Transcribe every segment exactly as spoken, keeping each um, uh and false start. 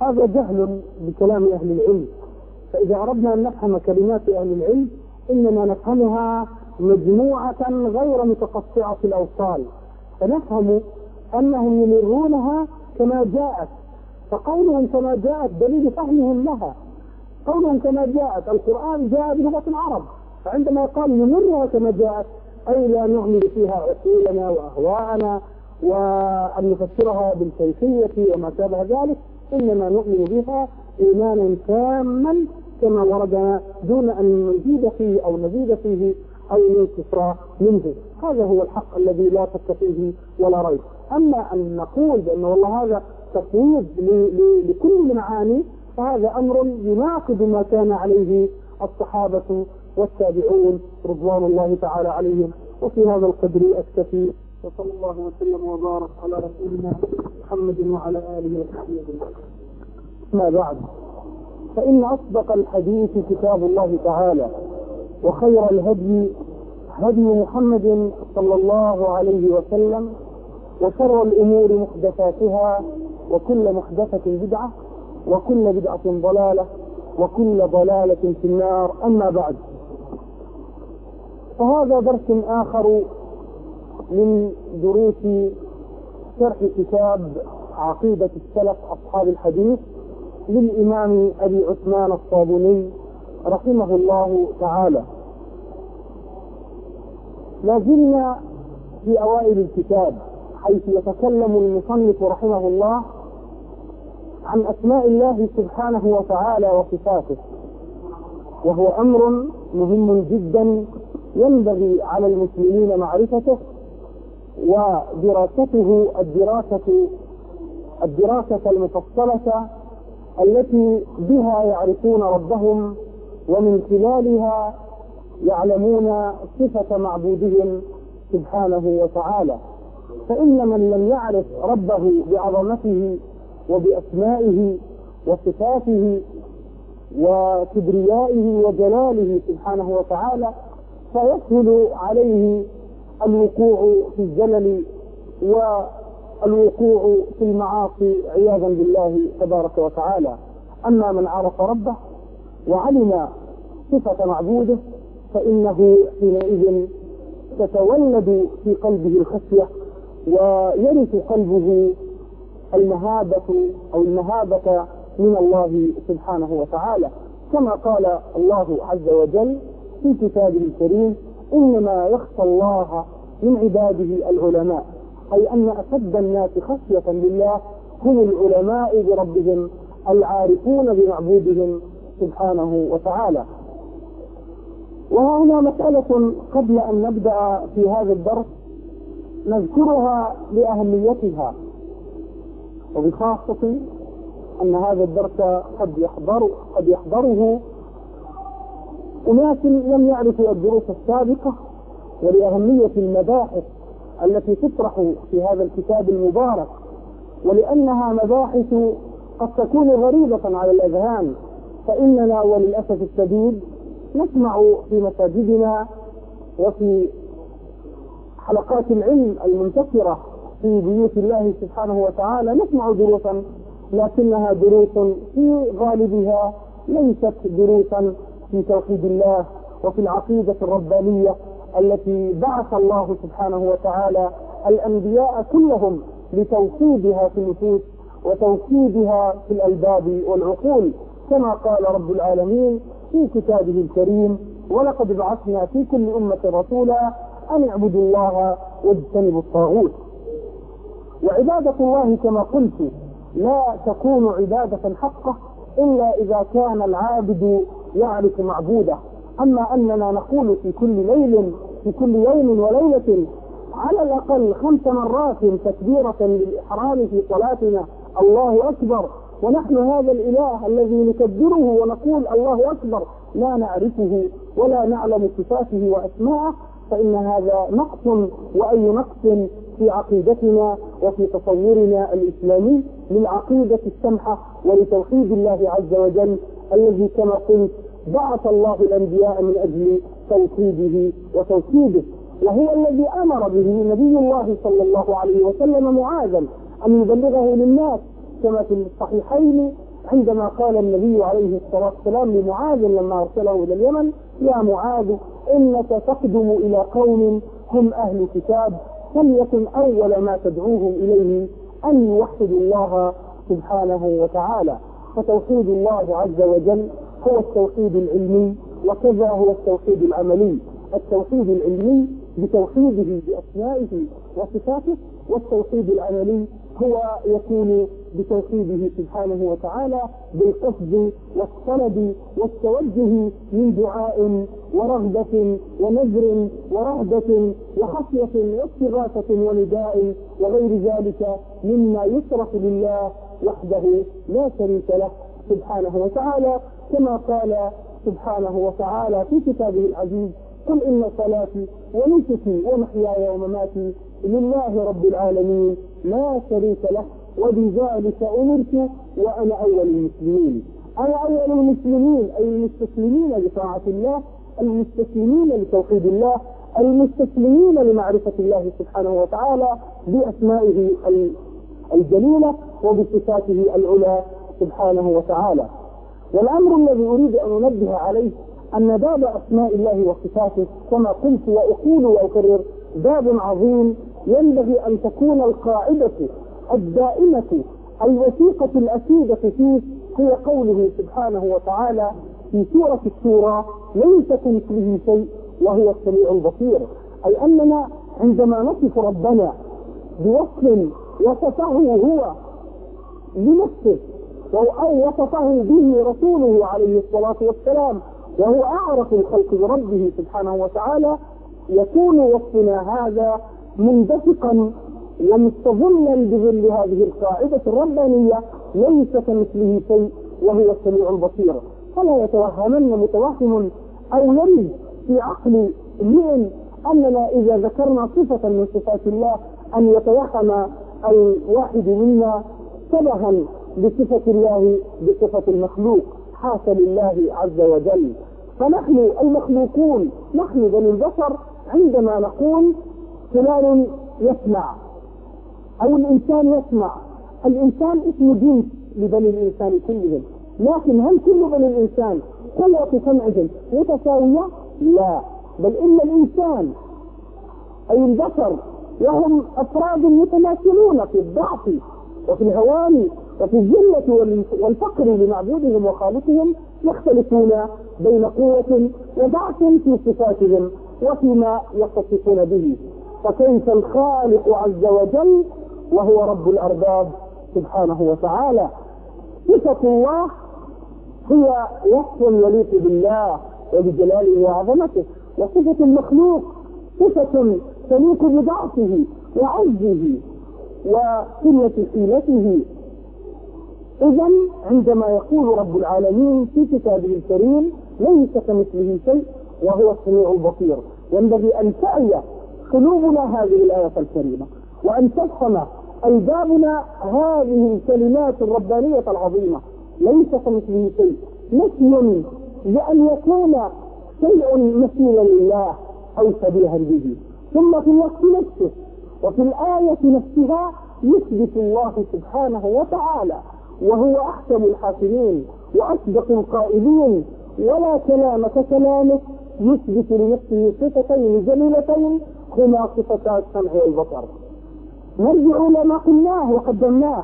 هذا جهل بكلام أهل العلم. فإذا أردنا أن نفهم كلمات أهل العلم إنما نفهمها مجموعة غير متقطعة الأوصال، فنفهم أنهم يمرونها كما جاءت. فقولهم كما جاءت دليل فهمهم لها. قولهم كما جاءت، القرآن جاء بلغة العرب، فعندما قال نمرها كما جاءت أي لا نعمل فيها عقولنا وأهواءنا وأن نفسرها بالكيفية وما شابه ذلك، إنما نؤمن بها إيمانا تاما كما وردنا دون أن نزيد فيه أو نزيد فيه أو ننقص منه. هذا هو الحق الذي لا شك فيه ولا ريب. أما أن نقول بأن والله هذا تفويض لكل المعاني فهذا أمر يناقض ما كان عليه الصحابة والتابعون رضوان الله تعالى عليهم. وفي هذا القدر أكتفي، وصلى الله وسلم وبارك على رسولنا محمد وعلى آله وصحبه أجمعين. ما بعد، فإن أصدق الحديث كتاب الله تعالى، وخير الهدي هدي محمد صلى الله عليه وسلم، وشر الأمور محدثاتها، وكل محدثة بدعة، وكل بدعة ضلالة، وكل ضلالة في النار. أما بعد، فهذا درس آخر من دروس شرح كتاب عقيدة السلف أصحاب الحديث للإمام أبي عثمان الصابوني رحمه الله تعالى. لازلنا في أوائل الكتاب حيث يتكلم المصنف رحمه الله عن أسماء الله سبحانه وتعالى وصفاته، وهو أمر مهم جدا ينبغي على المسلمين معرفته ودراسته الدراسة الدراسة المفصلة التي بها يعرفون ربهم ومن خلالها يعلمون صفة معبودهم سبحانه وتعالى. فإن من لم يعرف ربه بعظمته وبأسمائه وصفاته وكبريائه وجلاله سبحانه وتعالى فيسهل عليه الوقوع في الزلل والوقوع في المعاصي عياذا بالله تبارك وتعالى. أما من عرف ربه وعلم صفة معبوده فإنه حينئذ تتولد في قلبه الخشية ويرث قلبه المهابة أو المهابة من الله سبحانه وتعالى، كما قال الله عز وجل في كتابه الكريم: إنما يخشى الله من عباده العلماء، أي أن أشد الناس خشية لله هم العلماء بربهم العارفون بمعبودهم سبحانه وتعالى. وهنا مسألة قبل أن نبدأ في هذا الدرس نذكرها لأهميتها، وبخاصة أن هذا الدرس قد يحضر قد يحضره أناس لم يعرفوا الدروس السابقة، ولأهمية المباحث التي تطرح في هذا الكتاب المبارك، ولأنها مباحث قد تكون غريبة على الأذهان. فإننا وللأسف الشديد نسمع في مساجدنا وفي حلقات العلم المنتشرة في بيوت الله سبحانه وتعالى نسمع دروسا، لكنها دروس في غالبها ليست دروسا في توحيد الله وفي العقيدة الربانية التي بعث الله سبحانه وتعالى الأنبياء كلهم لتوحيدها في النفوس وتوحيدها في الألباب والعقول، كما قال رب العالمين في كتابه الكريم: ولقد بعثنا في كل أمة رسولا أن اعبدوا الله واجتنبوا الطاغوت. وعبادة الله كما قلت لا تكون عبادة حقة إلا إذا كان العابد يعرف معبوده. أما أننا نقول في كل ليل في كل يوم وليلة على الأقل خمس مرات تكبيرة للإحرام في صلاتنا: الله أكبر، ونحن هذا الإله الذي نكبره ونقول الله أكبر لا نعرفه ولا نعلم صفاته وأسماءه، فإن هذا نقص، وأي نقص في عقيدتنا وفي تصورنا الإسلامي للعقيدة السمحة ولتوحيد الله عز وجل الذي كما قلت بعث الله الأنبياء من أجل توحيده وتوحيده، وهو الذي أمر به نبي الله صلى الله عليه وسلم معاذا أن يبلغه للناس، كما في الصحيحين عندما قال النبي عليه الصلاة والسلام لمعاذ لما أرسله إلى اليمن: يا معاذ إنك تقدم إلى قوم هم أهل كتاب، فليكن أول ما تدعوهم إليه أن يوحدوا الله سبحانه وتعالى. فتوحيد الله عز وجل هو التوحيد العلمي، وكذا هو التوحيد العملي. التوحيد العلمي بتوحيده بأسمائه وصفاته، والتوحيد العملي هو يكون بتوحيده سبحانه وتعالى بالقصد والطلب والتوجه من دعاء ورغبة ونذر ورهبة وخشية واستغاثة ونداء وغير ذلك مما يصرف لله وحده لا شريك له سبحانه وتعالى، كما قال سبحانه وتعالى في كتابه العزيز: قل إن صلاتي ونسكي ومحياي ومماتي لله رب العالمين لا شريك له وبذلك أمرت وأنا أول المسلمين. أنا أول المسلمين أي المستسلمين لطاعة الله، المستسلمين لتوحيد الله، المستسلمين لمعرفة الله سبحانه وتعالى بأسمائه الجليلة وبصفاته العلى سبحانه وتعالى. والأمر الذي أريد أن أنبه عليه أن باب أسماء الله وصفاته كما قلت وأقول وأكرر باب عظيم، ينبغي أن تكون القاعدة الدائمة الوثيقة الأكيدة فيه هي قوله سبحانه وتعالى في سورة الشورى: ليس كمثله شيء وهو السميع البصير. أي أننا عندما نصف ربنا بوصف وصفه هو لنفسه أو وصفه به رسوله عليه الصلاة والسلام وهو أعرف الخلق بربه سبحانه وتعالى، يكون وصفنا هذا مندفقا ومستظلا بظل هذه القاعدة الربانية: ليس كمثله شيء وهو السميع البصير. فلا يتوهمن متوهم أو يرد في عقل امرئ أننا إذا ذكرنا صفة من صفات الله أن يتوهم الواحد منا شبها بصفة الله بصفة المخلوق، حاشا لله عز وجل. فنحن المخلوقون، نحن بني البشر، عندما نقول فلان يسمع أو الإنسان يسمع، الإنسان اسم جنس لبني الإنسان كلهم، لكن هل كل بني الإنسان قوة سمعهم متساوية؟ لا، بل إن الإنسان أي البشر وهم أفراد متماثلون في الضعف وفي الهوان وفي الذلة والفقر لمعبودهم وخالقهم، يختلفون بين قوة وضعف في صفاتهم وفيما يتصفون به. فكيف الخالق عز وجل وهو رب الأرباب سبحانه وتعالى؟ صفة الله هي وصف يليق بالله وبجلاله وعظمته، وصفة المخلوق صفة تليق بضعفه وعجزه وقلة حيلته. إذن عندما يقول رب العالمين في كتابه الكريم: ليس كمثله شيء وهو السميع البصير، ينبغي أن تعي قلوبنا هذه الآية الكريمة وأن تفهم ألبابنا هذه الكلمات الربانية العظيمة: ليس كمثله شيء، نفي لأن يكون شيء مثيلا لله أو شبيها به، ثم في الوقت نفسه وفي الآية نفسها يثبت الله سبحانه وتعالى وهو أحكم الحاكمين وأصدق القائلين، ولا كلام ككلامه، يثبت لنفسه صفتين جليلتين هما صفتا السمع والبصر. نرجع لما قلناه وقدمناه: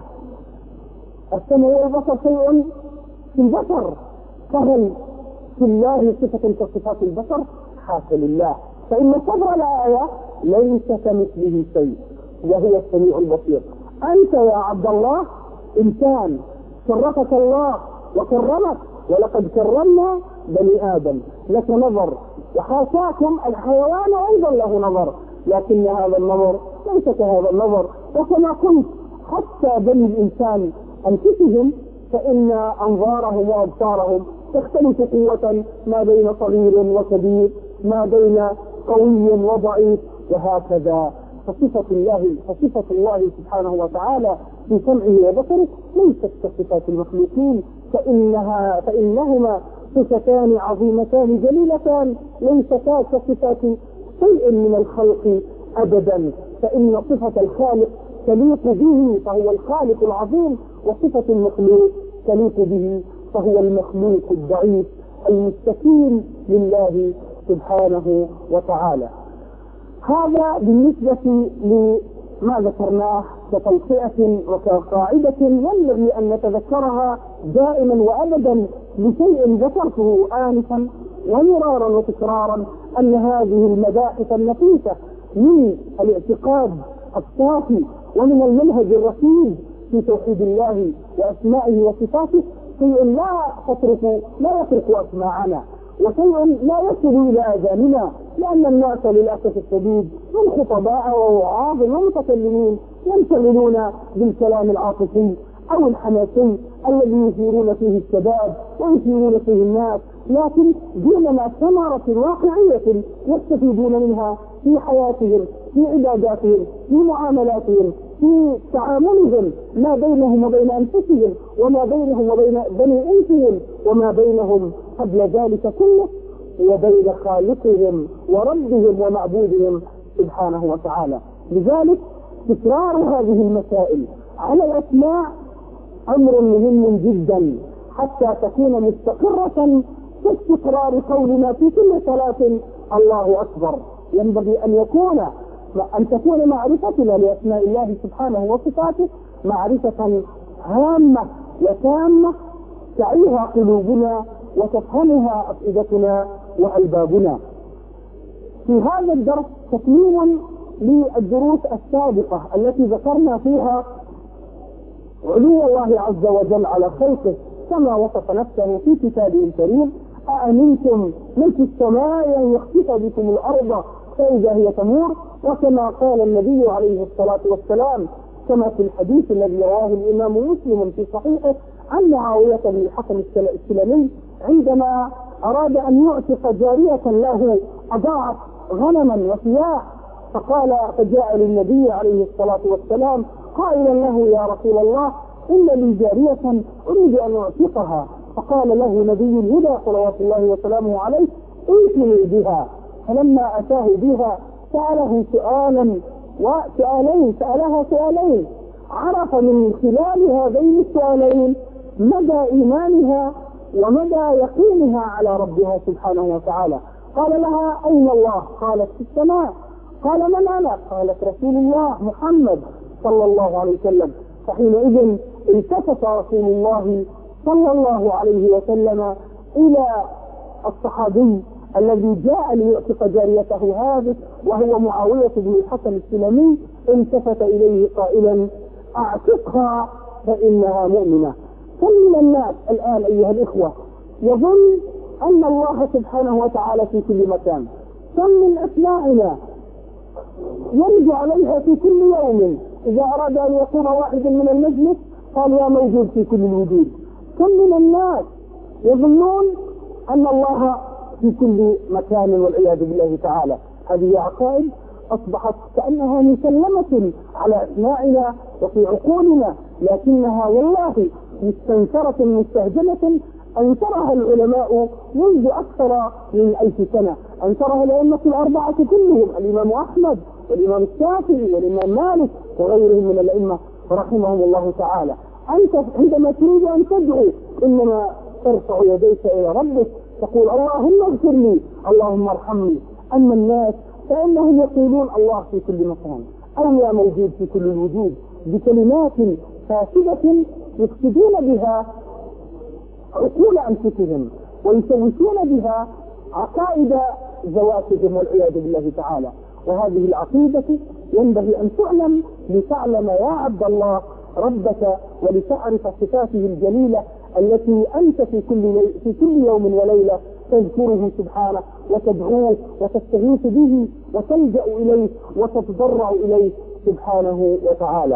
السمع والبصر شيء في البشر، فهل في الله صفة كصفات البشر؟ حاشا لله. فإن صدر الآية: ليس كمثله شيء وهو السميع البصير. أنت يا عبد الله إنسان، شرفك الله وكرمك، ولقد كرمنا بني آدم، لك نظر، وحاشاكم الحيوان أيضا له نظر، لكن هذا النظر ليس كهذا النظر. وكما قلت حتى بني الإنسان أنفسهم فإن أنظارهم وأبصارهم تختلف قوة ما بين صغير وكبير، ما بين قوي وضعيف، وهكذا. فصفة الله فصفة الله سبحانه وتعالى في سمعه وبصره ليست كصفات المخلوقين، فإنها فإنهما صفتان عظيمتان جليلتان ليستا كصفات شيء من الخلق أبدا. فإن صفة الخالق تليق به فهو الخالق العظيم، وصفة المخلوق تليق به، فهو المخلوق الضعيف المستكين لله سبحانه وتعالى. هذا بالنسبة لما ذكرناه كتوصية وكقاعدة ينبغي أن نتذكرها دائما وأبدا لشيء ذكرته آنفا ومرارا وتكرارا، أن هذه المباحث النفيسة من الاعتقاد الصافي ومن المنهج الرشيد في توحيد الله وأسمائه وصفاته شيء لا تترك لا يترك أسماعنا، وشيء لا يصل إلى آذاننا، لأن الناس للأسف الشديد من خطباء ووعاظ ومتكلمين ينشغلون بالكلام العاطفي أو الحماسي الذي يثيرون فيه الشباب ويثيرون فيه الناس، لكن دونما ثمرة واقعية يستفيدون منها في حياتهم، في عباداتهم، في معاملاتهم، في تعاملهم ما بينهم وبين أنفسهم وما بينهم وبين بني أنفسهم وما بينهم قبل ذلك كله وبين خالقهم وربهم ومعبودهم سبحانه وتعالى. لذلك تكرار هذه المسائل على الأسماء أمر مهم جدا حتى تكون مستقرة كاستقرار قولنا في كل صلاة الله أكبر. ينبغي أن يكون أن تكون معرفتنا لأسماء الله سبحانه وصفاته معرفة هامة وتامة تعيها قلوبنا وتفهمها أفئدتنا وألبابنا. في هذا الدرس تكميل للدروس السابقة التي ذكرنا فيها علو الله عز وجل على خلقه كما وصف نفسه في كتابه الكريم: أأمنتم من في السماء أن يخسف بكم الأرض فإذا هي تمور. وكما قال النبي عليه الصلاة والسلام كما في الحديث الذي رواه الإمام مسلم في صحيحه عن معاوية بن الحكم السلمي عندما أراد أن يعتق جارية له أضاعت غنما وثياء، فقال فجاء للنبي عليه الصلاة والسلام قائلا له: يا رسول الله إن لي جارية أريد أن أعتقها. فقال له نبي الهدى صلوات الله وسلامه عليه: ائتني بها. فلما أتاه بها سأله سؤالا وسؤالين سألها سؤالين، عرف من خلال هذين السؤالين مدى إيمانها ومدى يقينها على ربها سبحانه وتعالى. قال لها: أين الله؟ قالت: في السماء. قال: من أنا؟ قالت: رسول الله محمد صلى الله عليه وسلم. فحينئذ التفت رسول الله صلى الله عليه وسلم إلى الصحابي الذي جاء ليعتق جاريته هذه وهو معاوية بن الحكم السلمي، التفت إليه قائلا: أعتقها فإنها مؤمنة. كم من الناس الآن أيها الإخوة يظن أن الله سبحانه وتعالى في كل مكان. كم من أسماعنا يرد عليها في كل يوم، إذا أراد أن يقوم واحد من المجلس قال: يا موجود في كل الوجود. كم من الناس يظنون أن الله في كل مكان والعياذ بالله تعالى. هذه عقائد أصبحت كأنها مسلمة على أسماعنا وفي عقولنا، لكنها والله مستنكرة مستهجنة أنكرها العلماء منذ أكثر من ألف سنة. أنكرها الأئمة الأربعة كلهم: الإمام أحمد والإمام الشافعي والإمام مالك وغيرهم من الأئمة رحمهم الله تعالى. أنت عندما تريد أن تدعو إنما ترفع يديك إلى ربك تقول: اللهم اغفر لي، اللهم ارحمني. أما الناس فإنهم يقولون الله في كل مكان أو يا موجود في كل الوجود بكلمات فاسدة يفسدون بها عقول أنفسهم ويسوسون بها عقائد ذواتهم والعياذ بالله تعالى. وهذه العقيدة ينبغي أن تعلم لتعلم يا عبد الله ربك ولتعرف صفاته الجليلة التي أنت في كل في كل يوم وليلة تذكره سبحانه وتدعوه وتستغيث به وتلجأ إليه وتتضرع إليه سبحانه وتعالى.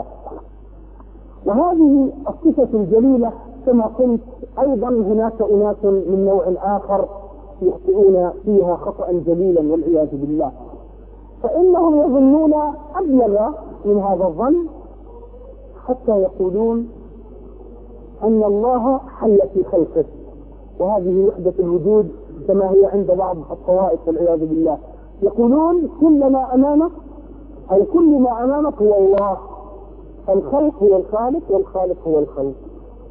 وهذه الصفة الجليلة كما قلت أيضا هناك أناس من نوع آخر يخطئون فيها خطأ جليلا والعياذ بالله، فإنهم يظنون أبلغ من هذا الظن حتى يقولون أن الله حل في خلقه، وهذه وحدة الوجود كما هي عند بعض الطوائف والعياذ بالله. يقولون كل ما أمامك أي كل ما أمامك هو الله، الخلق هو الخالق والخالق هو الخلق،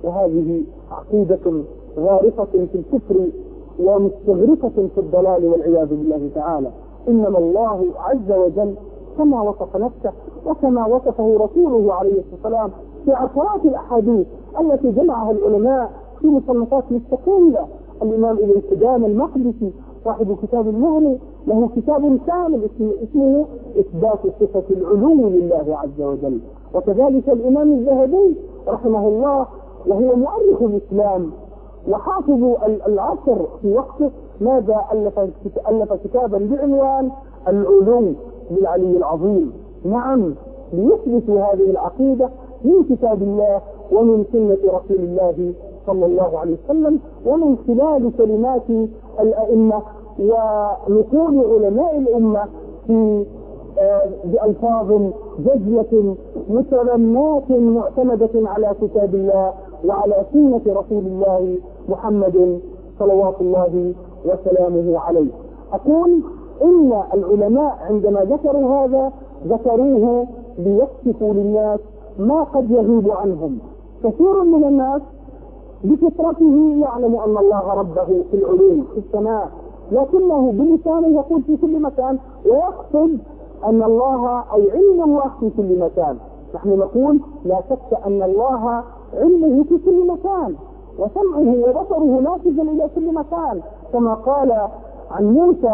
وهذه عقيدة غارقة في الكفر ومستغرقة في الضلال والعياذ بالله تعالى. إنما الله عز وجل كما وصف نفسه وكما وصفه رسوله عليه الصلاة والسلام في عشرات الأحاديث التي جمعها العلماء في مصنفات مستقلة. الإمام ابن قدامة المقدسي صاحب كتاب المغني له كتاب كامل اسمه إثبات صفة العلو لله عز وجل. وكذلك الإمام الذهبي رحمه الله وهو مؤرخ الإسلام وحافظ العصر في وقته ماذا ألف, ألف كتابا بعنوان العلو للعلي العظيم. نعم، ليثبتوا هذه العقيدة من كتاب الله ومن سنة رسول الله صلى الله عليه وسلم ومن خلال كلمات الأئمة ونقول علماء الأمة في بألفاظ جزية مترمات معتمدة على كتاب الله وعلى سنة رسول الله محمد صلوات الله وسلامه عليه. أقول إن العلماء عندما ذكروا هذا ذكروه ليكشفوا للناس ما قد يغيب عنهم. كثير من الناس بفطرته يعلم أن الله ربه في العلوم في السماء، لكنه بلسانه يقول في كل مكان ويقصد أن الله أي علم الله في كل مكان. نحن نقول لا شك أن الله علمه في كل مكان وسمعه وبصره نافذ إلى كل مكان، كما قال عن موسى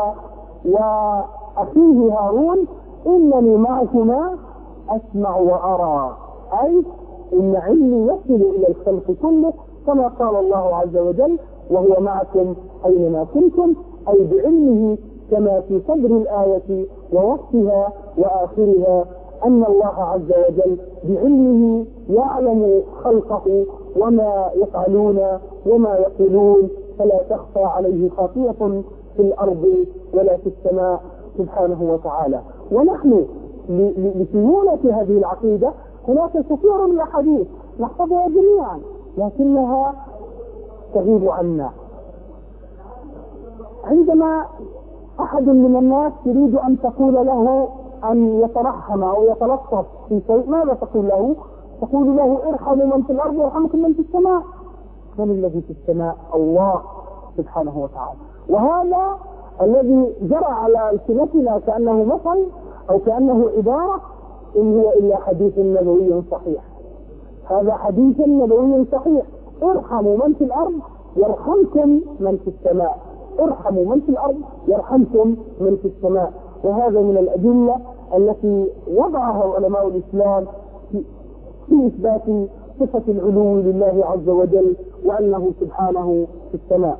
وأخيه هارون إنني معكما أسمع وأرى، أي إن علمي يصل إلى الخلق كله، كما قال الله عز وجل وهو معكم أينما كنتم، أي بعلمه كما في صدر الآية ووقتها وآخرها أن الله عز وجل بعلمه يعلم خلقه وما يفعلون وما يقولون، فلا تخفى عليه خافية في الأرض ولا في السماء سبحانه وتعالى. ونحن لسهولة هذه العقيدة هناك كثير من الأحاديث نحفظها جميعا لكنها تغيب عنا. عندما أحد من الناس يريد أن تقول له أن يترحم أو يتلطف في شيء، ماذا تقول له؟ تقول له ارحموا من في الأرض وارحمكم من في السماء. من الذي في السماء؟ الله سبحانه وتعالى. وهذا الذي جرى على ألسنتنا كأنه مثل أو كأنه عبارة إن هو إلا حديث نبوي صحيح. هذا حديث نبوي صحيح، ارحموا من في الأرض يرحمكم من في السماء، ارحموا من في الأرض يرحمكم من في السماء. وهذا من الأدلة التي وضعها علماء الإسلام في, في إثبات صفة العلو لله عز وجل وأنه سبحانه في السماء.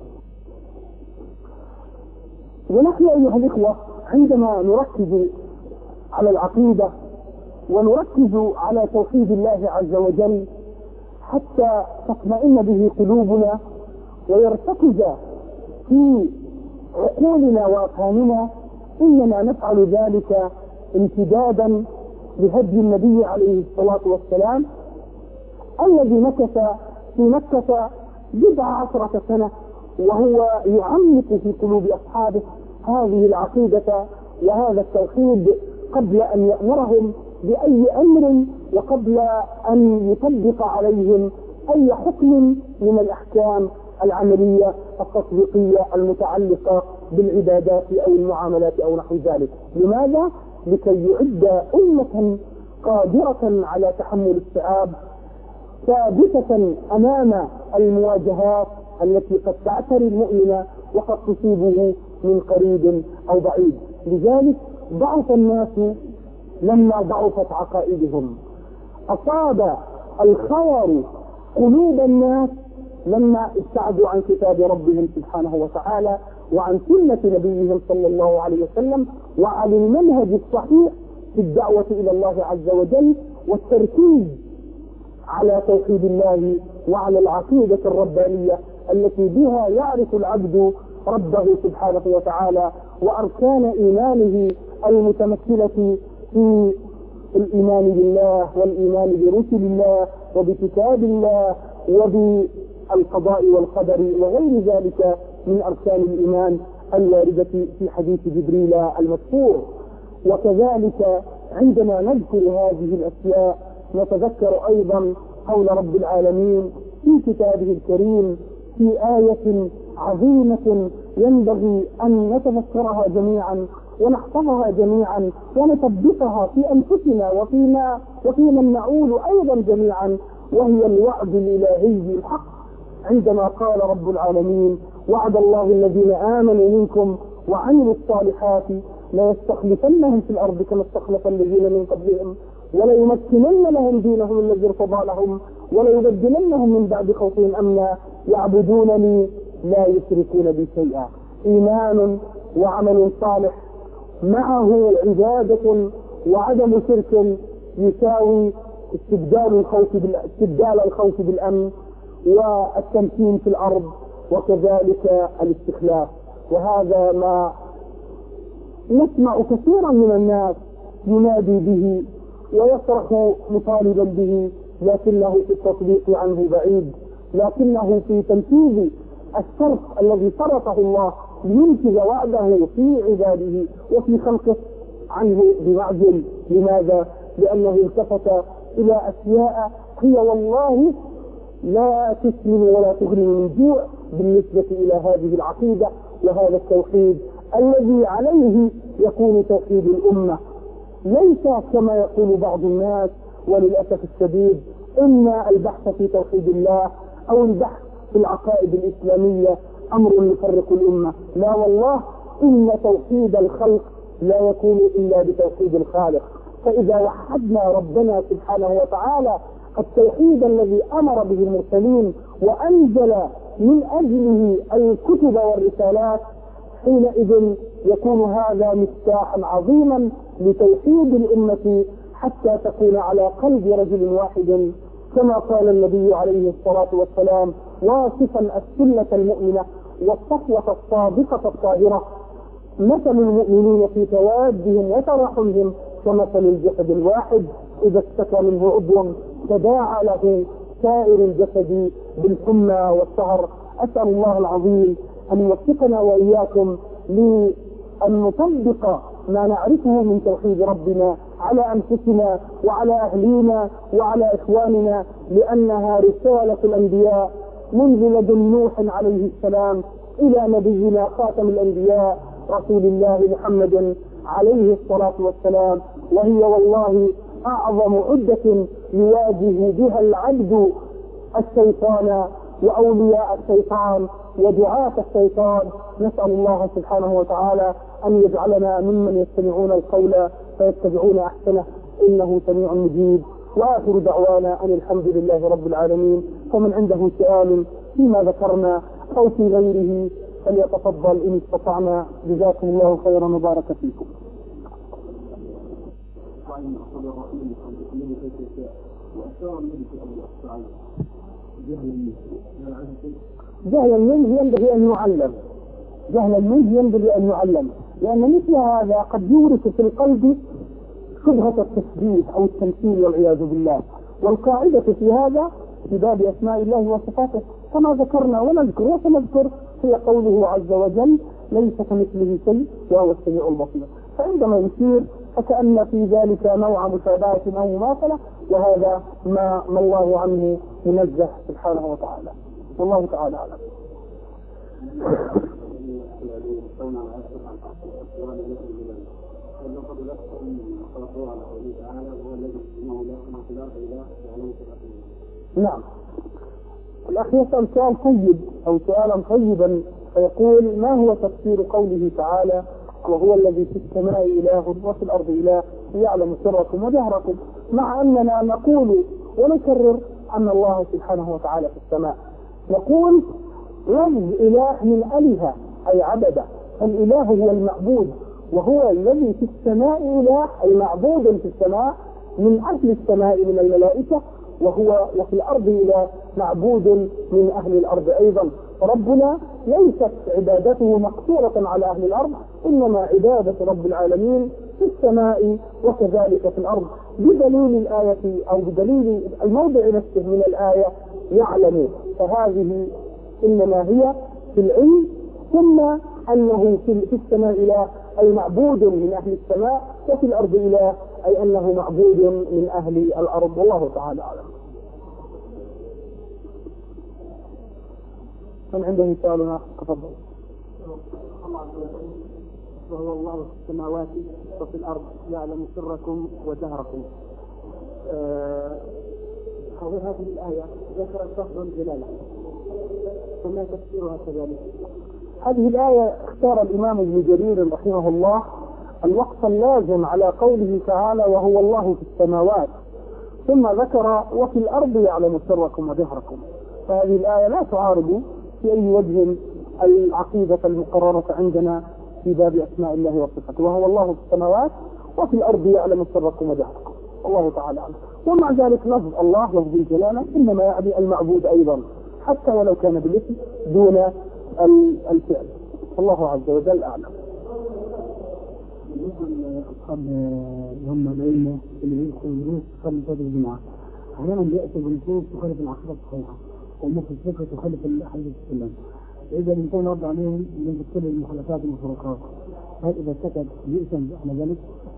ونحن أيها الإخوة عندما نركز على العقيدة ونركز على توحيد الله عز وجل حتى تطمئن به قلوبنا ويرتكز في عقولنا وأفهامنا، إننا نفعل ذلك امتدادا لهدي النبي عليه الصلاة والسلام الذي مكث في مكة بضع عشرة سنة وهو يعمق في قلوب أصحابه هذه العقيدة وهذا التوحيد قبل أن يأمرهم بأي أمر وقبل أن يطبق عليهم أي حكم من الأحكام العملية التطبيقية المتعلقة بالعبادات أو المعاملات أو نحو ذلك. لماذا؟ لكي يعد أمة قادرة على تحمل الصعاب، ثابتة أمام المواجهات التي قد تعتري المؤمن وقد تصيبه من قريب أو بعيد. لذلك ضعف الناس لما ضعفت عقائدهم، أصاب الخور قلوب الناس لما ابتعدوا عن كتاب ربهم سبحانه وتعالى وعن سنة نبيهم صلى الله عليه وسلم وعن المنهج الصحيح في الدعوة إلى الله عز وجل والتركيز على توحيد الله وعلى العقيدة الربانية التي بها يعرف العبد ربه سبحانه وتعالى وأركان إيمانه المتمثلة في الإيمان بالله والإيمان برسل الله وبكتاب الله وبالقضاء والقدر وغير ذلك من أركان الإيمان الواردة في حديث جبريل المذكور. وكذلك عندما نذكر هذه الأشياء نتذكر أيضا قول رب العالمين في كتابه الكريم في آية عظيمة ينبغي أن نتذكرها جميعا ونحفظها جميعا ونطبقها في أنفسنا وفيما وفيمن نعول أيضا جميعا، وهي الوعد الإلهي الحق عندما قال رب العالمين: وعد الله الذين آمنوا منكم وعملوا الصالحات ليستخلفنهم في الأرض كما استخلف الذين من قبلهم وليمكنن لهم دينهم الذي ارتضى لهم وليبدلنهم من بعد خوفهم أمنا يعبدونني لا يشركون بي شيئا. إيمان وعمل صالح معه عبادة وعدم شرك يساوي استبدال الخوف استبدال الخوف بالأمن والتمكين في الأرض وكذلك الاستخلاف. وهذا ما نسمع كثيرا من الناس ينادي به ويصرخ مطالبا به، لكنه في التطبيق عنه بعيد، لكنه في تنفيذ الشرط الذي شرطه الله لينفذ وعده في عباده وفي خلقه عنه بمعزل. لماذا؟ لأنه التفت إلى أشياء هي والله لا تسلم ولا تغني من جوع بالنسبة إلى هذه العقيدة وهذا التوحيد الذي عليه يكون توحيد الأمة. ليس كما يقول بعض الناس وللأسف الشديد إن البحث في توحيد الله أو البحث في العقائد الإسلامية أمر يفرق الأمة. لا والله، إن توحيد الخلق لا يكون إلا بتوحيد الخالق. فإذا وحدنا ربنا سبحانه وتعالى التوحيد الذي أمر به المرسلين وأنزل من أجله الكتب والرسالات، حينئذ يكون هذا مفتاحا عظيما لتوحيد الأمة حتى تكون على قلب رجل واحد، كما قال النبي عليه الصلاة والسلام واصفا السنة المؤمنة والصفوة الصادقة الطاهرة: مثل المؤمنين في توادهم وتراحمهم كمثل الجسد الواحد إذا اشتكى منه عضو تداعى له سائر الجسد بالحمى والسهر. أسأل الله العظيم أن يوفقنا وإياكم لأن نطبق ما نعرفه من توحيد ربنا على أنفسنا وعلى أهلينا وعلى إخواننا، لأنها رسالة الأنبياء منذ لدن نوح عليه السلام إلى نبينا خاتم الأنبياء رسول الله محمد عليه الصلاة والسلام، وهي والله أعظم عدة يواجه بها العبد الشيطان وأولياء الشيطان ودعاة الشيطان. نسأل الله سبحانه وتعالى أن يجعلنا ممن يستمعون القول فيتبعون أحسنه، إنه سميع مجيب. وآخر دعوانا أن الحمد لله رب العالمين. فمن عنده سؤال فيما ذكرنا أو في غيره فليتفضل إن استطعنا. جزاكم الله خيرا وبارك فيكم. جهلا منه ينبغي أن يعلم، جهلا منه ينبغي أن يعلم، لأن مثل هذا قد يورث في القلب شبهة التشبيه أو التمثيل والعياذ بالله. والقاعدة في هذا في باب أسماء الله وصفاته كما ذكرنا ونذكر وسنذكر هي قوله عز وجل: ليس كمثله شيء وهو السميع البصير. فعندما يشير فكأن في ذلك نوع مشابهة أو مماثلة، وهذا ما, ما الله عنه منزه سبحانه وتعالى. والله تعالى أعلم. نعم، الأخ يسأل سؤال طيب أو سؤالا طيبا فيقول: ما هو تفسير قوله تعالى: وهو الذي في السماء إله وفي الأرض إله يعلم سركم وجهركم، مع أننا نقول ونكرر أن الله سبحانه وتعالى في السماء. نقول لفظ إله من أله أي عبد، الإله هو المعبود، وهو الذي في السماء إله أي معبود في السماء من أهل السماء من الملائكة، وهو وفي الأرض إله معبود من أهل الأرض أيضا. ربنا ليست عبادته مقصورة على أهل الأرض، إنما عبادة رب العالمين في السماء وكذلك في الأرض، بدليل الآية أو بدليل الموضع نفسه من الآية يعلم. فهذه إنما هي في العلم، ثم أنه في السماء إله أي معبود من أهل السماء، وفي الأرض إله أي أنه معبود من أهل الأرض. والله تعالى أعلم. من عنده سؤال آخر تفضل. وهو الله في السماوات وفي الأرض يعلم سركم وجهركم. آه هذه الآية ذكرت لفظ الجلالة، فما تفسيرها كذلك؟ هذه الآية اختار الإمام ابن جرير رحمه الله الوقف اللازم على قوله تعالى وهو الله في السماوات، ثم ذكر وفي الأرض يعلم سركم وجهركم. فهذه الآية لا تعارض في أي وجه العقيدة المقررة عندنا في باب أسماء الله وصفاته، وهو الله في السماوات وفي الأرض يعلم سركم وجهركم، الله تعالى عنه. ومع ذلك لفظ الله لفظ الجلالة إنما يعني المعبود أيضا حتى ولو كان بالاسم دون الفعل، الله عز وجل أعلم. أصحاب اللي هم الأئمة اللي يدخلوا دروس قبل صلاة الجمعة أحيانا بيأتوا بنصوص تخالف العقيدة الصحيحة ومخ الفكرة تخالف الحديث السلام، إذا الإنسان يرد عليهم من كل المخالفات والمفارقات، هل إذا سكت يأثم على ذلك؟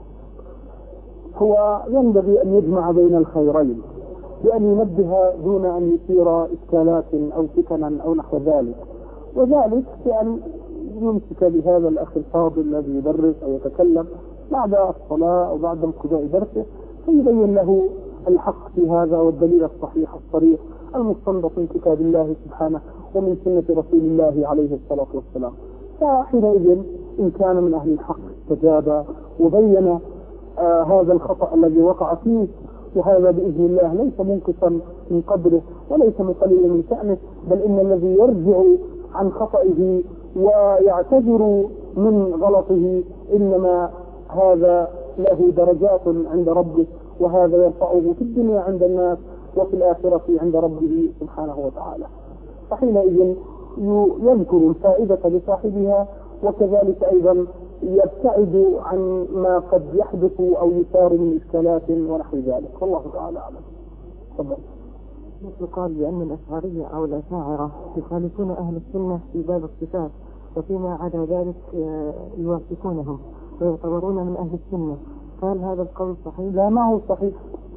هو ينبغي أن يجمع بين الخيرين بأن ينبه دون أن يثير إشكالات أو فتنا أو نحو ذلك، وذلك بأن يمسك بهذا الأخ الفاضل الذي يدرس أو يتكلم بعد الصلاة أو بعد انقضاء درسه فيبين له الحق في هذا والدليل الصحيح الصريح المستنبط من كتاب الله سبحانه ومن سنة رسول الله عليه الصلاة والسلام. فحينئذ إن كان من أهل الحق استجاب وبين آه هذا الخطأ الذي وقع فيه، وهذا بإذن الله ليس منقصا من قدره وليس مقللا من شأنه، بل إن الذي يرجع عن خطئه ويعتذر من غلطه إنما هذا له درجات عند ربه، وهذا يرفعه في الدنيا عند الناس وفي الآخرة عند ربه سبحانه وتعالى. فحينئذ يذكر الفائدة لصاحبها، وكذلك أيضا يبتعد عن ما قد يحدث أو يثار من إشكالات ونحو ذلك، والله تعالى أعلم. تفضل. يقال بأن الأشعرية أو الأشاعرة يخالفون أهل السنة في باب الصفات، وفيما عدا ذلك يوافقونهم ويعتبرون من أهل السنة، هل هذا القول صحيح؟ لا، ما هو صحيح.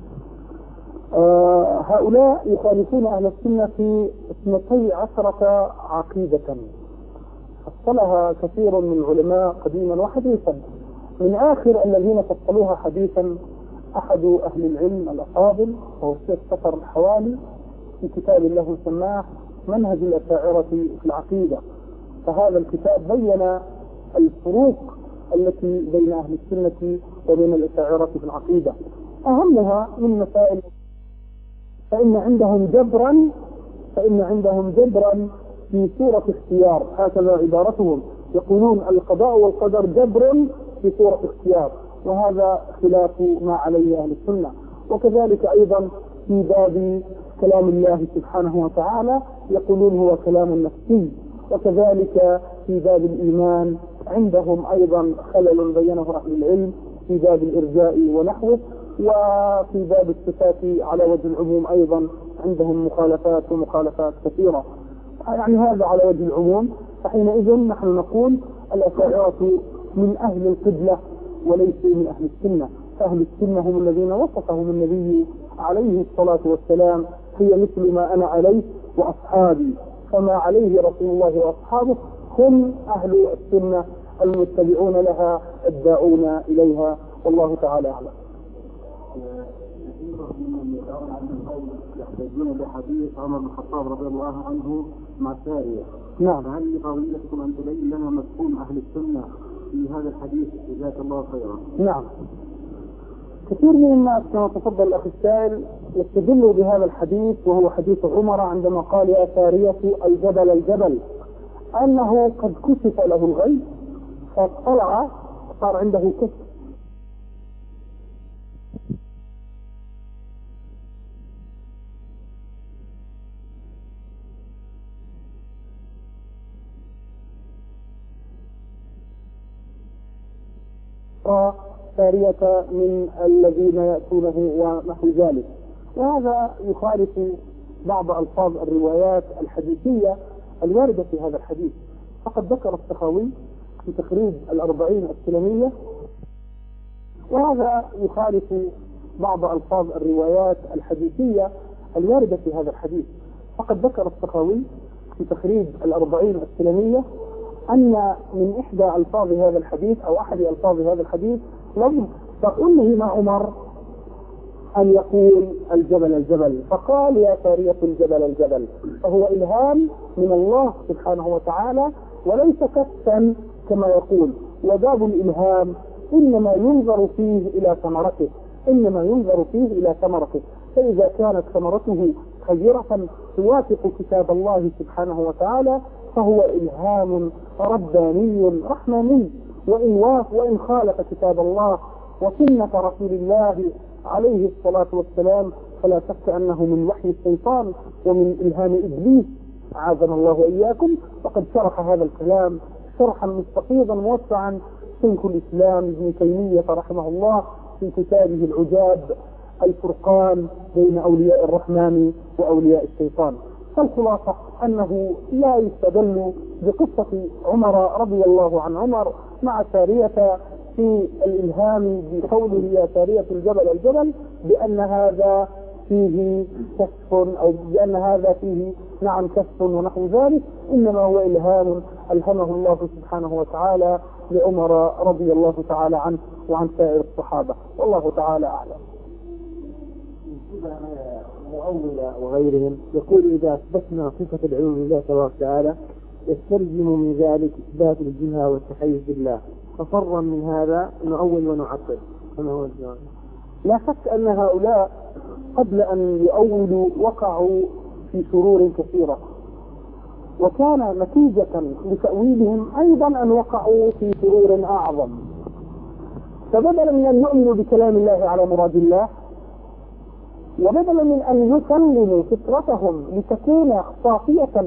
آه هؤلاء يخالفون أهل السنة في اثنتي عشرة عقيدة فصلها كثير من العلماء قديما وحديثا. من آخر الذين فصلوها حديثا أحد أهل العلم الأفاضل وهو الشيخ سفر الحوالي في كتاب له سماه منهج الأشاعرة في العقيدة. فهذا الكتاب بين الفروق التي بين أهل السنة وبين الأشاعرة في العقيدة. أهمها من مسائل فإن عندهم جبرا فإن عندهم جبرا في صورة اختيار، هكذا عبارتهم، يقولون القضاء والقدر جبر في صورة اختيار، وهذا خلاف ما عليه أهل السنة. وكذلك أيضا في باب كلام الله سبحانه وتعالى يقولون هو كلام نفسي، وكذلك في باب الإيمان عندهم أيضا خلل بينه أهل العلم في باب الإرجاء ونحوه، وفي باب الصفات على وجه العموم أيضا عندهم مخالفات ومخالفات كثيرة. يعني هذا على وجه العموم. فحينئذ نحن نقول الأشاعرة من أهل القبلة وليسوا من أهل السنة. أهل السنة هم الذين وصفهم النبي عليه الصلاة والسلام هي مثل ما أنا عليه وأصحابي، فما عليه رسول الله وأصحابه هم أهل السنة المتبعون لها الداعون إليها، والله تعالى أعلم. يحتاجون بحديث عمر بن الخطاب رضي الله عنه مع سارية. نعم. هل لفضيلتكم أن تبين لنا مفهوم أهل السنة في هذا الحديث؟ جزاك الله خيرا. نعم. كثير من الناس كما تفضل الأخ السائل يستدلوا بهذا الحديث، وهو حديث عمر عندما قال يا سارية الجبل الجبل، أنه قد كشف له الغيب فاطلع صار عنده كشف. سارية من الذين يأتونه ونحو ذلك، وهذا يخالف بعض ألفاظ الروايات الحديثية الواردة في هذا الحديث. فقد ذكر السخاوي في تخريج الأربعين السلمية، وهذا يخالف بعض ألفاظ الروايات الحديثية الواردة في هذا الحديث. فقد ذكر السخاوي في تخريج الأربعين السلمية أن من إحدى ألفاظ هذا الحديث أو أحد ألفاظ هذا الحديث لفظ فألهم عمر أن يقول الجبل الجبل، فقال يا سارية الجبل الجبل، فهو إلهام من الله سبحانه وتعالى وليس كسا كما يقول. وباب الإلهام إنما ينظر فيه إلى ثمرته، إنما ينظر فيه إلى ثمرته، فإذا كانت ثمرته خيرة توافق كتاب الله سبحانه وتعالى فهو إلهام رباني رحماني، وإن واف وإن خالف كتاب الله وسنة رسول الله عليه الصلاة والسلام فلا شك أنه من وحي الشيطان ومن إلهام إبليس عاذنا الله وإياكم. وقد شرح هذا الكلام شرحا مستقيما موسعا شيخ الإسلام ابن تيمية رحمه الله في كتابه العجاب الفرقان بين أولياء الرحمن وأولياء الشيطان. فالخلاصة أنه لا يستدل بقصة عمر رضي الله عن عمر مع سارية في الإلهام بقوله يا سارية الجبل الجبل بأن هذا فيه كشف أو بأن هذا فيه نعم كشف ونحو ذلك، إنما هو إلهام ألهمه الله سبحانه وتعالى لعمر رضي الله تعالى عنه وعن سائر الصحابة، والله تعالى أعلم. مؤولة وغيرهم يقول إذا أثبتنا صفة العلوم لله تبارك وتعالى يستلزم من ذلك إثبات الجهة والتحيز بالله، ففرا من هذا نؤول ونعطل، كما هو الجواب. لا شك أن هؤلاء قبل أن يؤولوا وقعوا في شرور كثيرة، وكان نتيجة لتأويلهم أيضا أن وقعوا في شرور أعظم. فبدلا من أن يؤمنوا بكلام الله على مراد الله، وبدلا من أن يسلموا فطرتهم لتكون صافية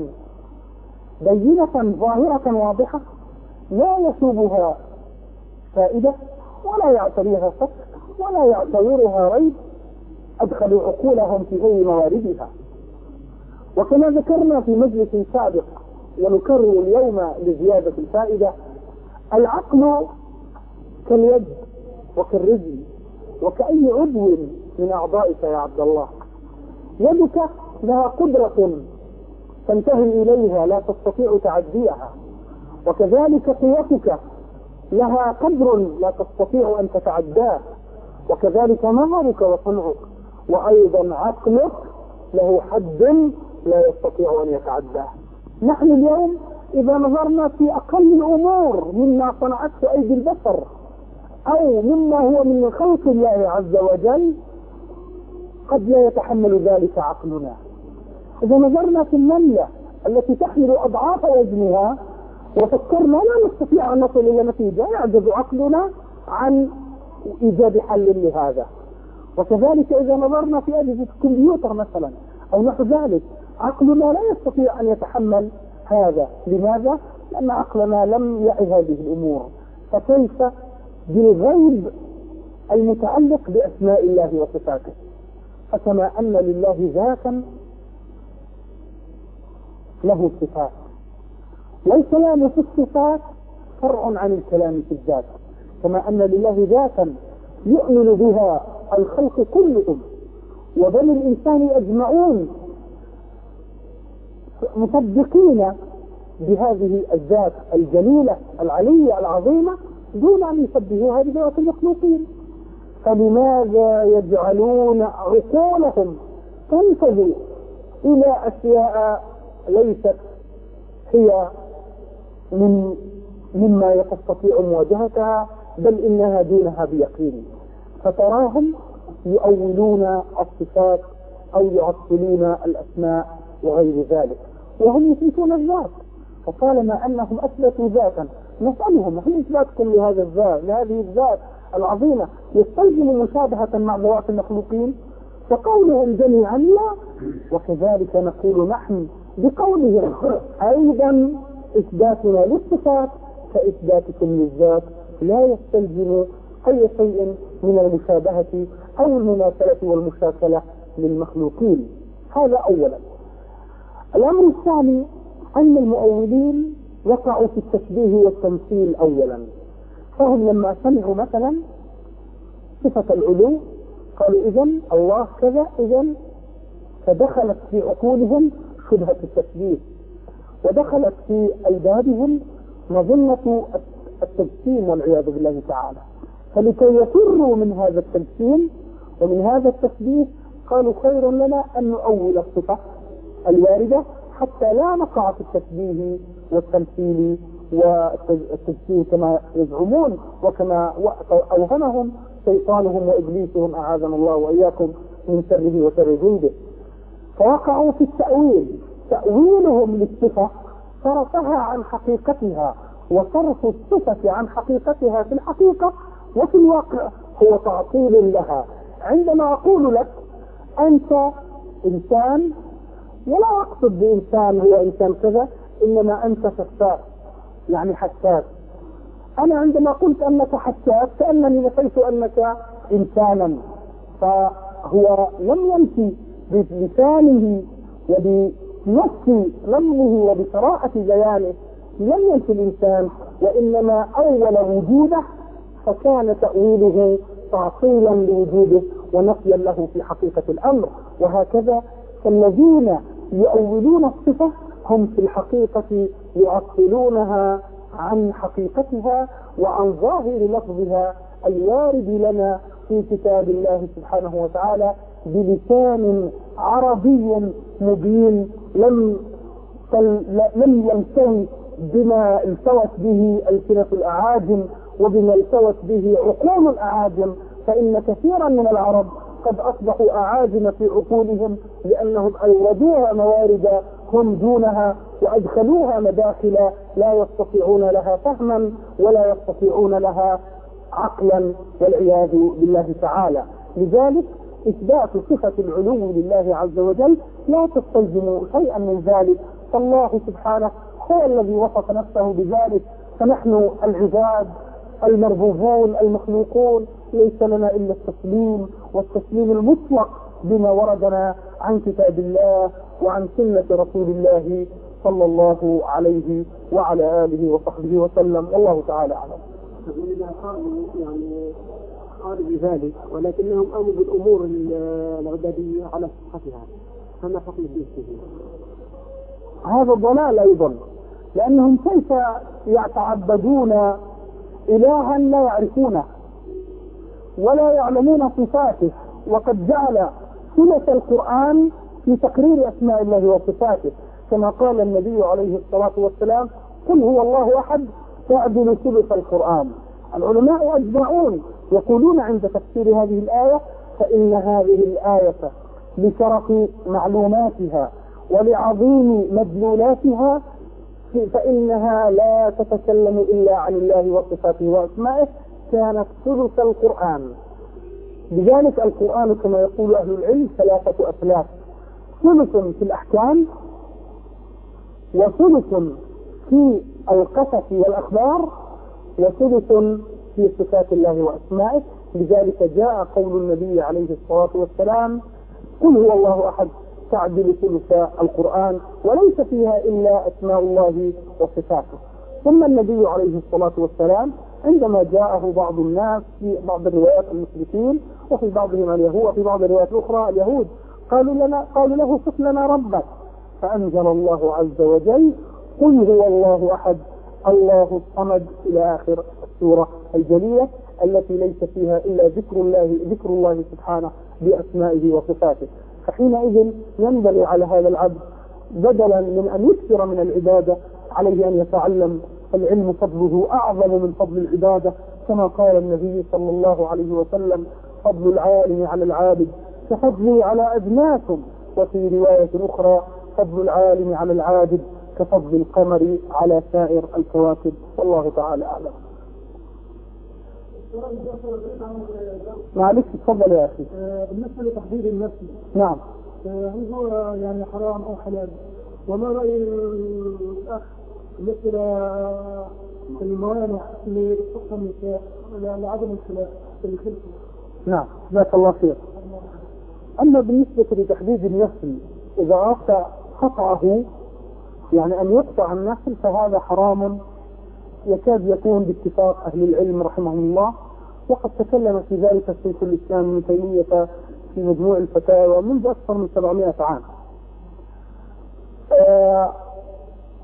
بينة ظاهرة واضحة لا يشوبها فائدة ولا يعتريها شك ولا يعتبرها ريب، أدخلوا عقولهم في غير مواردها. وكما ذكرنا في مجلس سابق ونكرر اليوم لزيادة الفائدة، العقل كاليد وكالرجل وكأي عضو من أعضائك يا عبد الله. يدك لها قدرة تنتهي إليها لا تستطيع تعديها، وكذلك قوتك لها قدر لا تستطيع أن تتعداه، وكذلك نظرك وصنعك، وأيضا عقلك له حد لا يستطيع أن يتعداه. نحن اليوم إذا نظرنا في أقل الأمور مما صنعته أيدي البشر أو مما هو من خلق الله عز وجل قد لا يتحمل ذلك عقلنا. إذا نظرنا في النملة التي تحمل أضعاف وزنها وفكرنا لا نستطيع أن نصل إلى نتيجة، يعجز عقلنا عن إيجاد حل لهذا. وكذلك إذا نظرنا في أجهزة الكمبيوتر مثلا أو نحو ذلك، عقلنا لا يستطيع أن يتحمل هذا. لماذا؟ لأن عقلنا لم يعي هذه الأمور. فكيف بالغيب المتعلق بأسماء الله وصفاته؟ فكما أن لله ذاتا له صفات، والكلام في الصفات فرع عن الكلام في الذات، كما أن لله ذاتا يؤمن بها الخلق كلهم وبني الإنسان أجمعون مصدقين بهذه الذات الجليلة العلية العظيمة دون أن يشبهوها بذوات المخلوقين. فلماذا يجعلون عقولهم تنفذ إلى أشياء ليست هي من مما تستطيع مواجهتها، بل إنها دونها بيقين؟ فتراهم يؤولون الصفات أو يعطلون الأسماء وغير ذلك، وهم يثبتون الذات. فطالما أنهم أثبتوا ذاتا نسألهم هل إثباتكم لهذا الذات لهذه الذات العظيمة يستلزم مشابهة مع ذوات المخلوقين؟ فقولهم جميعا لا. وكذلك نقول نحن بقولهم أيضا إثباتنا للصفات كإثباتكم للذات لا يستلزم أي شيء من المشابهة أو المماثلة والمشاكلة للمخلوقين. هذا أولا. الأمر الثاني أن المؤولين وقعوا في التشبيه والتمثيل أولا. فهم لما سمعوا مثلا صفة العلو قالوا إذن الله كذا، إذن فدخلت في عقولهم شبهة التشبيه. ودخلت في أيدادهم مظنة التجسيم والعياذ بالله تعالى. فلكي يفروا من هذا التجسيم ومن هذا التشبيه قالوا خير لنا أن نؤول الصفة الواردة حتى لا نقع في التشبيه والتمثيل والتجسيم كما يزعمون وكما أوهمهم شيطانهم وإبليسهم أعاذنا الله وإياكم من شره وشر جنده. فوقعوا في التأويل، تأويلهم للصفة صرفها عن حقيقتها، وصرف الصفة عن حقيقتها في الحقيقة وفي الواقع هو تعطيل لها. عندما أقول لك أنت إنسان، ولا أقصد بإنسان هو إنسان كذا، إنما أنت شفاف يعني حساس. أنا عندما قلت أنك حساس كأنني نفيت أنك إنسانا، فهو لم ينفي بلسانه وبنص لمه وبصراحة بيانه، لم ينفي الإنسان وإنما أول وجوده، فكان تأويله تعطيلا لوجوده ونفيا له في حقيقة الأمر. وهكذا فالذين يؤولون الصفة هم في الحقيقة يعطلونها عن حقيقتها وعن ظاهر لفظها الوارد لنا في كتاب الله سبحانه وتعالى بلسان عربي مبين لم لم ينتهي بما التوت به ألسنة الأعاجم وبما التوت به عقول الأعاجم. فإن كثيرا من العرب قد أصبحوا أعاجم في عقولهم لأنهم أوردوها موارد هم دونها وأدخلوها مداخل لا يستطيعون لها فهما ولا يستطيعون لها عقلا والعياذ بالله تعالى. لذلك إثبات صفة العلو لله عز وجل لا تستلزم شيئا من ذلك، فالله سبحانه هو الذي وصف نفسه بذلك، فنحن العباد المربوبون المخلوقون ليس لنا إلا التسليم والتسليم المطلق بما وردنا عن كتاب الله وعن سنة رسول الله صلى الله عليه وعلى آله وصحبه وسلم، والله تعالى أعلم. إذا قالوا يعني قالوا بذلك ولكنهم قاموا بالأمور العبادية على صحتها، فما حكم فيه؟ هذا ضلال أيضا، لأنهم كيف يتعبدون إلها لا يعرفونه ولا يعلمون صفاته، وقد جعل صلة القرآن في تقرير أسماء الله وصفاته، كما قال النبي عليه الصلاة والسلام قل هو الله أحد تعدل ثلث القرآن. العلماء أجمعون يقولون عند تفسير هذه الآية فإن هذه الآية لشرف معلوماتها ولعظيم مدلولاتها فإنها لا تتكلم إلا عن الله وصفاته وأسمائه، كانت ثلث القرآن. لذلك القرآن كما يقول أهل العلم ثلاثة أثلاث: ثلث في الأحكام، وثلث في القصص والأخبار، وثلث في صفات الله وأسمائه. لذلك جاء قول النبي عليه الصلاة والسلام قل هو الله أحد تعدل ثلث القرآن، وليس فيها إلا أسماء الله وصفاته. ثم النبي عليه الصلاة والسلام عندما جاءه بعض الناس في بعض الروايات المشركين وفي بعضهم اليهود وفي بعض الروايات الأخرى اليهود قالوا لنا قالوا له صف لنا ربك، فأنزل الله عز وجل قل هو الله أحد الله الصمد إلى آخر السورة الجليلة التي ليس فيها إلا ذكر الله ذكر الله سبحانه بأسمائه وصفاته. فحينئذ ينبغي على هذا العبد بدلا من أن يكثر من العبادة عليه أن يتعلم، العلم فضله أعظم من فضل العبادة، كما قال النبي صلى الله عليه وسلم فضل العالم على العابد كفضلي على أدناكم، وفي رواية أخرى فضل العالم على العابد كفضل القمر على سائر الكواكب، والله تعالى أعلم. معلش تفضل يا أخي. بالنسبة لتحديد النسل، نعم، هل هو يعني حرام أو حلال؟ وما رأي الأخ مثل الموانع اللي تحكم لعدم الخلاف في الخلفة؟ نعم، جزاك الله خير. أما بالنسبة لتحديد النسل إذا أردت قطعه يعني أن يقطع النسل فهذا حرام يكاد يكون باتفاق أهل العلم رحمهم الله، وقد تكلم في ذلك الشيخ الإسلام ابن تيمية في مجموع الفتاوى منذ أكثر من سبعمائة عام. آه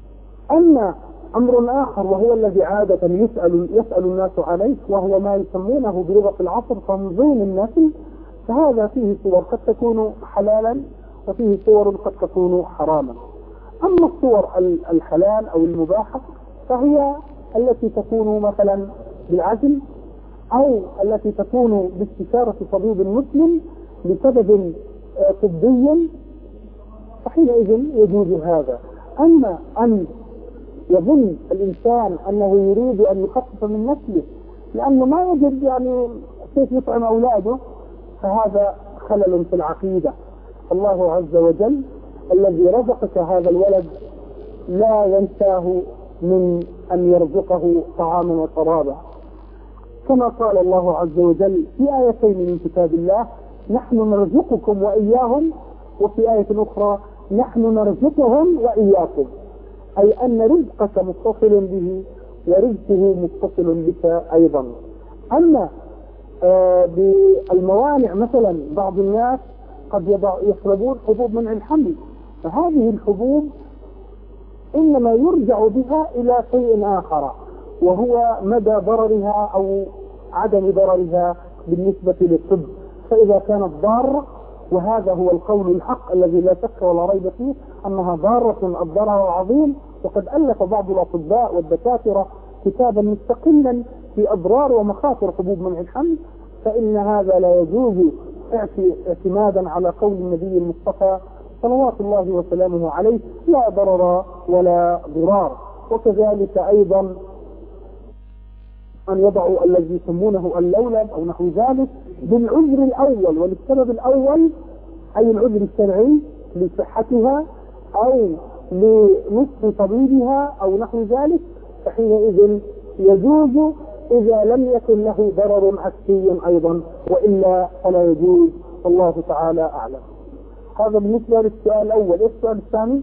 أما أمر آخر وهو الذي عادة يسأل, يسأل الناس عليه، وهو ما يسمونه بلغة العصر تنظيم النسل، فهذا فيه صور قد تكون حلالا وفيه صور قد تكون حراما. أما الصور الحلال أو المباحة فهي التي تكون مثلا بالعزل، أو التي تكون باستشارة طبيب مسلم لسبب طبي، فحينئذ يجوز هذا. أما أن يظن الإنسان أنه يريد أن يخفف من نسله لأنه ما يجد يعني كيف يطعم أولاده، فهذا خلل في العقيدة. الله عز وجل الذي رزقك هذا الولد لا ينساه من أن يرزقه طعاما وشرابا، كما قال الله عز وجل في آيتين من كتاب الله: نحن نرزقكم وإياهم، وفي آية أخرى: نحن نرزقهم وإياكم، أي أن رزقك متصل به ورزقه متصل بك أيضا. أما آه بالموانع مثلا بعض الناس قد يطلبون حبوب منع الحمل، فهذه الحبوب إنما يرجع بها إلى شيء آخر، وهو مدى ضررها أو عدم ضررها بالنسبة للطب. فإذا كانت ضارة، وهذا هو القول الحق الذي لا شك ولا ريب فيه أنها ضارة الضرر العظيم، وقد ألف بعض الأطباء والدكاترة كتابا مستقلا في أضرار ومخاطر حبوب منع الحمل، فإن هذا لا يجوز اعتمادا على قول النبي المصطفى صلوات الله وسلامه عليه: لا ضرر ولا ضرار. وكذلك أيضا أن يضعوا الذي يسمونه اللولب أو نحو ذلك بالعذر الأول وللسبب الأول، أي العذر الشرعي لصحتها أو لنصف طبيبها أو نحو ذلك، فحينئذ يجوز إذا لم يكن له ضرر عكسي أيضا، وإلا فلا يجوز، والله تعالى أعلم. هذا بالنسبة للسؤال الأول. إيش السؤال الثاني؟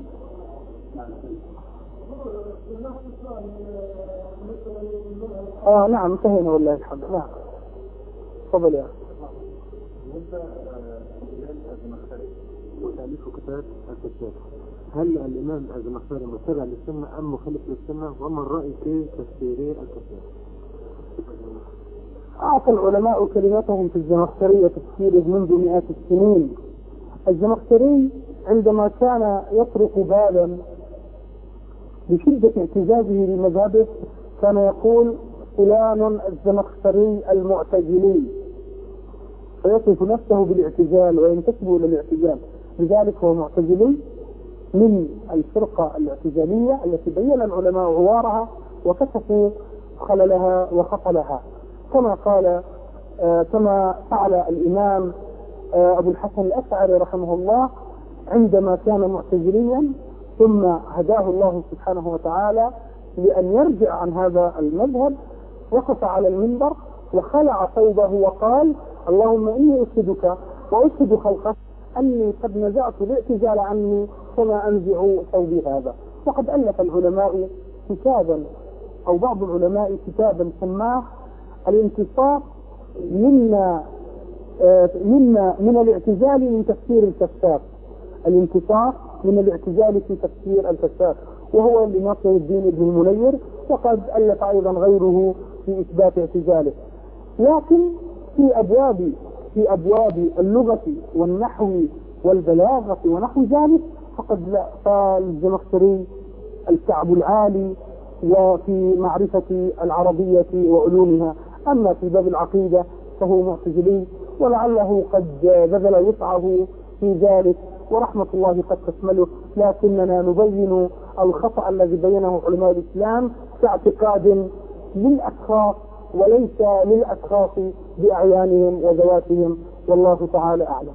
آه نعم انتهينا والله الحمد. نعم تفضل يا أخي. وتأليف كتاب الكشاف، هل الإمام الزمخشري متبع للسنة أم مخالف للسنة؟ وما الرأي في تفسير الكشاف؟ أعطى العلماء كلمتهم في الزمخشري وتفسيره منذ مئات السنين. الزمخشري عندما كان يطرق بابا بشدة اعتزازه لمذهبه كان يقول: فلان الزمخشري المعتزلي، فيصف نفسه بالاعتزال وينتسب إلى الاعتزال، لذلك هو معتزلي من الفرقة الاعتزالية التي بين العلماء عوارها وكشفوا خللها وخطلها، كما قال آه كما فعل الإمام آه أبو الحسن الأشعري رحمه الله عندما كان معتزليا، ثم هداه الله سبحانه وتعالى لأن يرجع عن هذا المذهب، وقف على المنبر وخلع ثوبه وقال: اللهم إني أشهدك وأشهد خلقك أني قد نزعت الاعتزال عني كما أنزع ثوبي هذا. وقد ألف العلماء كتابا أو بعض العلماء كتابا سماه الانتصاف منا آه منا من الاعتزال من تفسير الكشاف، الانتصاف من الاعتزال في تفسير الكشاف، وهو لناصر الدين ابن المنير، وقد ألف أيضا غيره في إثبات اعتزاله. لكن في أبواب في أبواب اللغة والنحو والبلاغة ونحو ذلك فقد لا، فالزمخشري الكعب العالي وفي معرفة العربية وعلومها. أما في باب العقيدة فهو معتزلي، ولعله قد بذل وسعه في ذلك ورحمة الله قد تشمله، لكننا نبين الخطأ الذي بينه علماء الإسلام في اعتقاد للأشخاص وليس للأشخاص بأعيانهم وذواتهم، والله تعالى أعلم.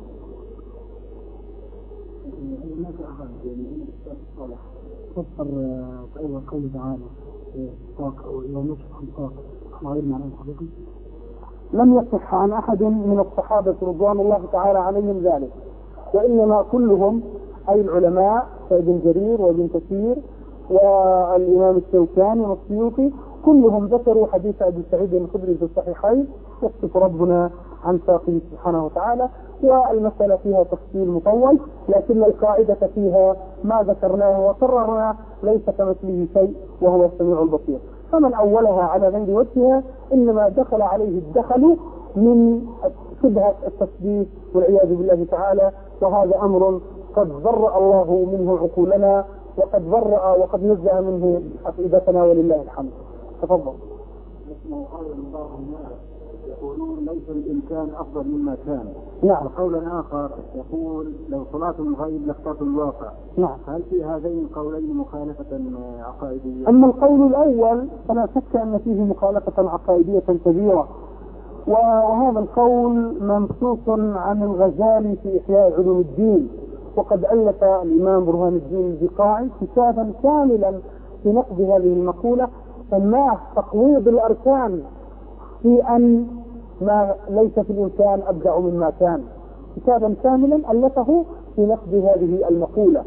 تفسر أيضا قوله تعالى يوم نشرح الطاقة غير معنى الحقيقي؟ لم يصح عن أحد من الصحابة رضوان الله تعالى عليهم ذلك، وإنما كلهم أي العلماء كابن جرير وابن كثير والإمام الشوكاني والسيوطي كلهم ذكروا حديث أبي سعيد الخدري في الصحيحين يصف ربنا عن ساقه سبحانه وتعالى، والمسألة فيها تفصيل مطول، لكن القاعدة فيها ما ذكرناه وكررناه، ليس كمثله شيء وهو السميع البصير. فمن أولها على غير وجهها إنما دخل عليه الدخل من شبهة التشبيه والعياذ بالله تعالى، وهذا أمر قد برأ الله منه عقولنا، وقد برأ وقد نزه منه عقيدتنا، ولله الحمد. تفضل. بعض الناس يقولون ليس الإمكان أفضل مما كان. نعم. وقولا آخر يقول لو صلاة الغيب لاخترت الواقع. نعم. هل في هذين القولين مخالفة عقائدية؟ أما القول الأول فلا شك أن فيه مخالفة عقائدية كبيرة، وهذا القول منصوص عن الغزالي في إحياء علوم الدين، وقد ألف الإمام برهان الدين البقاعي كتابا كاملا في نقد هذه المقولة سماه تقويض الأركان في أن ما ليس في الإمكان أبدع مما كان، كتابا كاملا ألفه في نقد هذه المقولة.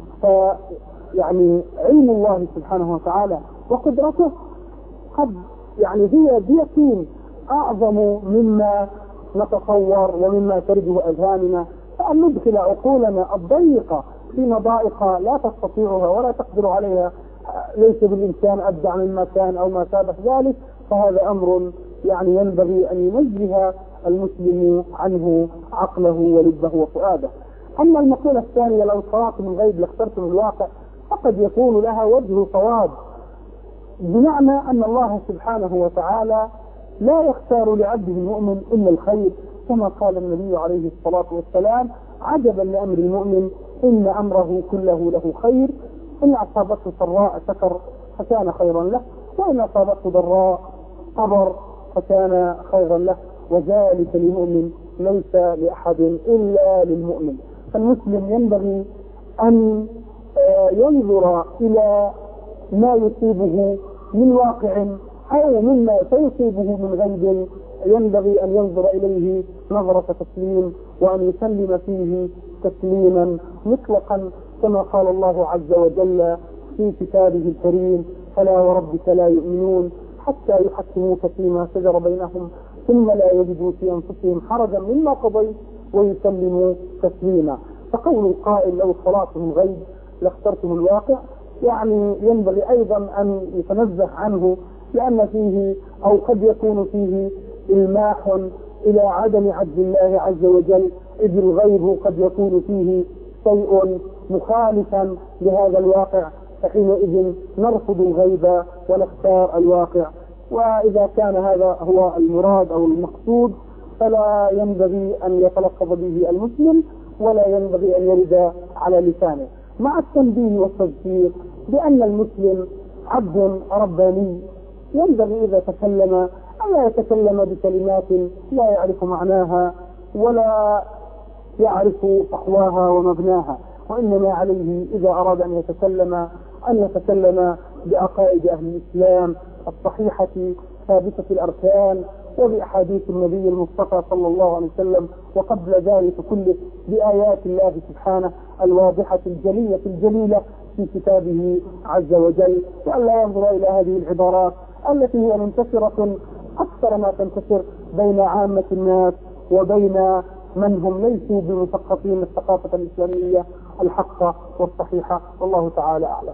فيعني علم الله سبحانه وتعالى وقدرته قد يعني هي بيقين أعظم مما نتصور ومما ترده أذهاننا، فأن ندخل عقولنا الضيقة في مضائق لا تستطيعها ولا تقدر عليها، ليس بالإمكان أبدع مما كان أو ما شابه ذلك، فهذا أمر يعني ينبغي أن ينزه المسلم عنه عقله ولبه وفؤاده. أما المقولة الثانية لو صرعتم الغيب لاخترتم الواقع، فقد يكون لها وجه صواب، بمعنى أن الله سبحانه وتعالى لا يختار لعبده المؤمن إلا الخير، كما قال النبي عليه الصلاة والسلام: عجبا لأمر المؤمن إن أمره كله له خير، إن أصابته سراء شكر فكان خيرا له، وإن أصابته ضراء صبر فكان خيرا له، وذلك للمؤمن ليس لأحد إلا للمؤمن. فالمسلم ينبغي أن ينظر إلى ما يصيبه من واقع أو مما سيصيبه من غيب، ينبغي أن ينظر إليه نظرة تسليم، وأن يسلم فيه تسليما مطلقا، كما قال الله عز وجل في كتابه الكريم: فلا وربك لا يؤمنون حتى يحكموك فيما شجر بينهم ثم لا يجدوا في أنفسهم حرجا مما قضيت ويسلموا تسليما. فقول القائل لو صلاتهم غيب لاخترتم الواقع، يعني ينبغي أيضا أن يتنزه عنه، لأن فيه أو قد يكون فيه إلماح إلى عدم عدل الله عز وجل، إذ الغيب قد يكون فيه شيء مخالفا لهذا الواقع، فحينئذ نرفض الغيب ونختار الواقع. وإذا كان هذا هو المراد أو المقصود فلا ينبغي أن يتلفظ به المسلم، ولا ينبغي أن يرد على لسانه، مع التنبيه والتذكير بأن المسلم عبد رباني، ينبغي إذا تكلم أن لا يتكلم بكلمات لا يعرف معناها ولا يعرف فحواها ومبناها، وإنما عليه إذا أراد أن يتكلم أن يتكلم بعقائد أهل الإسلام الصحيحة ثابتة الأركان، وبأحاديث النبي المصطفى صلى الله عليه وسلم، وقبل ذلك كله بآيات الله سبحانه الواضحة الجلية الجليلة في كتابه عز وجل، وألا ينظر إلى هذه العبارات التي هي منتشرة أكثر ما تنتشر بين عامة الناس وبين من هم ليسوا بمثقفين الثقافة الإسلامية الحقة والصحيحة، والله تعالى أعلم.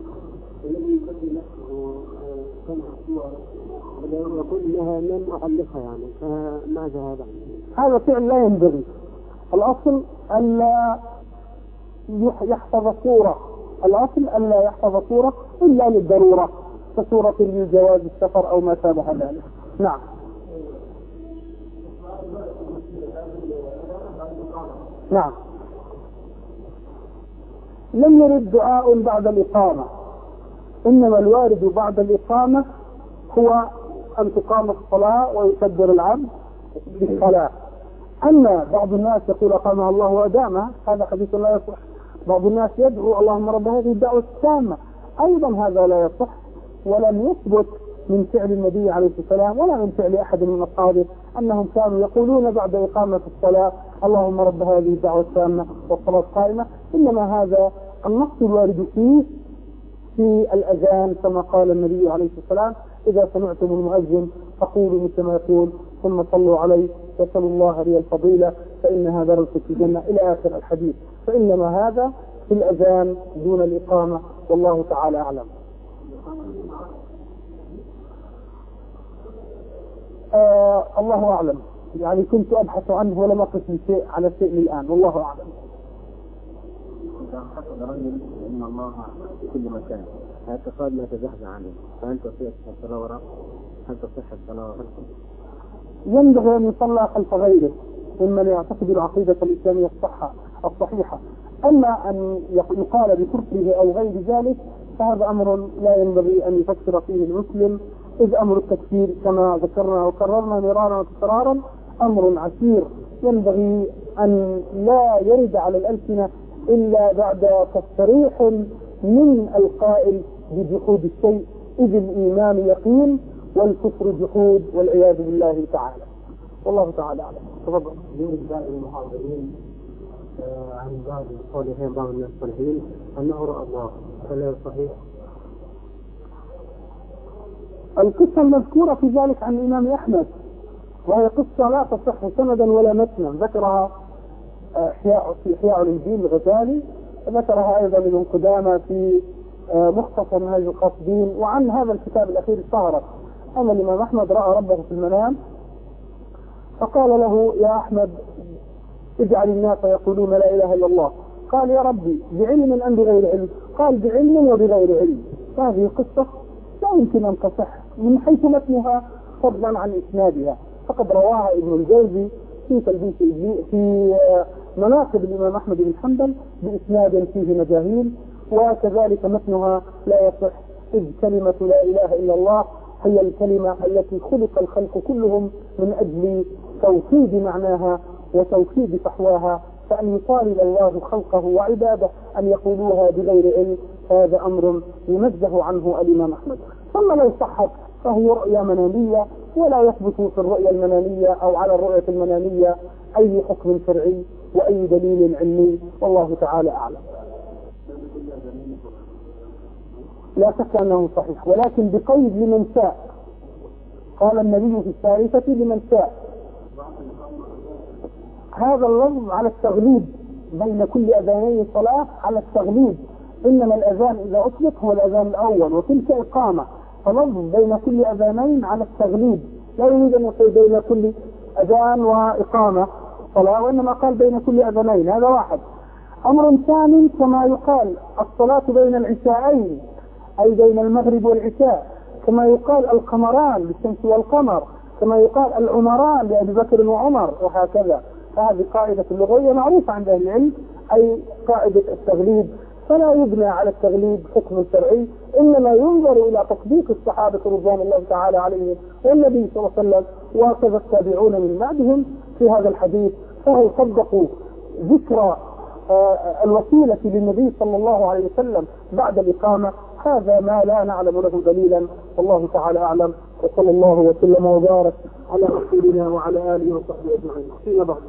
يقول انها لم اعلقها، يعني فماذا هذا؟ هذا فعل لا ينبغي. الاصل الا يحفظ صورة، الاصل الا يحفظ صورة الا للضرورة، كصورة لجواز السفر او ما شابه ذلك. نعم. نعم. لم يرد دعاء بعد الإقامة، إنما الوارد بعد الإقامة هو أن تقام الصلاة ويكبر العبد بالصلاة. أما بعض الناس يقول أقامها الله وأدامها، هذا حديث لا يصح. بعض الناس يدعو اللهم رب هذه الدعوة التامة، أيضا هذا لا يصح، ولم يثبت من فعل النبي عليه السلام ولا من فعل أحد من أصحابه أنهم كانوا يقولون بعد إقامة الصلاة اللهم رب هذه الدعوة التامة والصلاة القائمة، إنما هذا النص الوارد فيه في الأذان كما قال النبي عليه الصلاة والسلام: إذا سمعتم المؤذن فقولوا مثل ما يقول ثم صلوا عليه واسألوا الله لي الفضيلة فإنها درجة في الجنة إلى آخر الحديث. فإنما هذا في الأذان دون الإقامة، والله تعالى أعلم. آه الله أعلم، يعني كنت أبحث عنه ولم أقف شيء على شيء الآن، والله أعلم. إذا حصل رجل إن الله في كل مكان اعتقاد لا تزحزح عنه، فهل تصح الصلاة وراءه؟ هل تصح الصلاة وراءه؟ ينبغي أن يصلى خلف غيره ممن يعتقد العقيدة الإسلامية الصحة الصحيحة. أما أن يقال بكفره أو غير ذلك فهذا أمر لا ينبغي أن يفكر فيه المسلم، إذ أمر التكفير كما ذكرنا وكررنا مرارا وتكرارا أمر عسير، ينبغي أن لا يرد على الألسنة إلا بعد تصريح من القائل بجحود الشيء، إذ الإيمان يقين والكفر جحود والعياذ بالله تعالى. والله تعالى أعلم. تفضل. يورد بعض المحاضرين عن بعض الصالحين بعض الناس الصالحين أنه رأى الله، هل صحيح؟ القصة المذكورة في ذلك عن الإمام أحمد، وهي قصة لا تصح سندا ولا متنا، ذكرها إحياء في إحياء الإنجيل الغزالي، ذكرها أيضا ابن قدامة في مختصر منهج القاصدين. وعن هذا الكتاب الأخير اشتهرت أن الإمام أحمد رأى ربه في المنام فقال له: يا أحمد اجعل الناس يقولون لا إله إلا الله. قال: يا ربي بعلم أم بغير علم؟ قال: بعلم وبغير علم. هذه القصة لا يمكن أن تصح من حيث متنها فضلا عن إسنادها، فقد رواها ابن الجوزي في تلبيس في مناقب الإمام أحمد بن حنبل بإسناد فيه مجاهيل، وكذلك متنها لا يصح، إذ كلمة لا إله إلا الله هي الكلمة التي خلق الخلق كلهم من أجل توحيد معناها وتوحيد فحواها، فأن يطالب الله خلقه وعباده أن يقولوها بغير علم هذا أمر ينزه عنه الإمام أحمد. ثم لو صحت فهي رؤيا منامية، ولا يثبت في الرؤيا المنامية أو على الرؤية المنامية أي حكم شرعي وأي دليل علمي، والله تعالى أعلم. لا شك أنه صحيح، ولكن بقيد لمن شاء. قال النبي في الثالثة لمن شاء. هذا اللفظ على التغليب بين كل أذاني الصلاة، على التغليب، إنما الأذان إذا أطلق هو الأذان الأول وتلك إقامة، فلفظ بين كل أذانين على التغليب، لا يريد أن يقول بين كل أذان وإقامة صلاة، وإنما قال بين كل أذانين. هذا واحد. أمر ثاني كما يقال الصلاة بين العشاءين أي بين المغرب والعشاء، كما يقال القمران بالشمس والقمر، كما يقال العمران لأبي بكر وعمر، وهكذا. هذه قاعدة اللغوية معروفة عند أهل العلم، أي قاعدة التغليب، فلا يبنى على التغليب حكم شرعي، إنما ينظر إلى تطبيق الصحابة رضوان الله تعالى عليهم والنبي صلى الله عليه وسلم وكذا التابعون من بعدهم في هذا الحديث، فهل صدقوا ذكر الوسيلة للنبي صلى الله عليه وسلم بعد الإقامة؟ هذا ما لا نعلم له دليلا، والله تعالى أعلم. وصلى الله وسلم وبارك على رسولنا وعلى آله وصحبه أجمعين. فيما بعد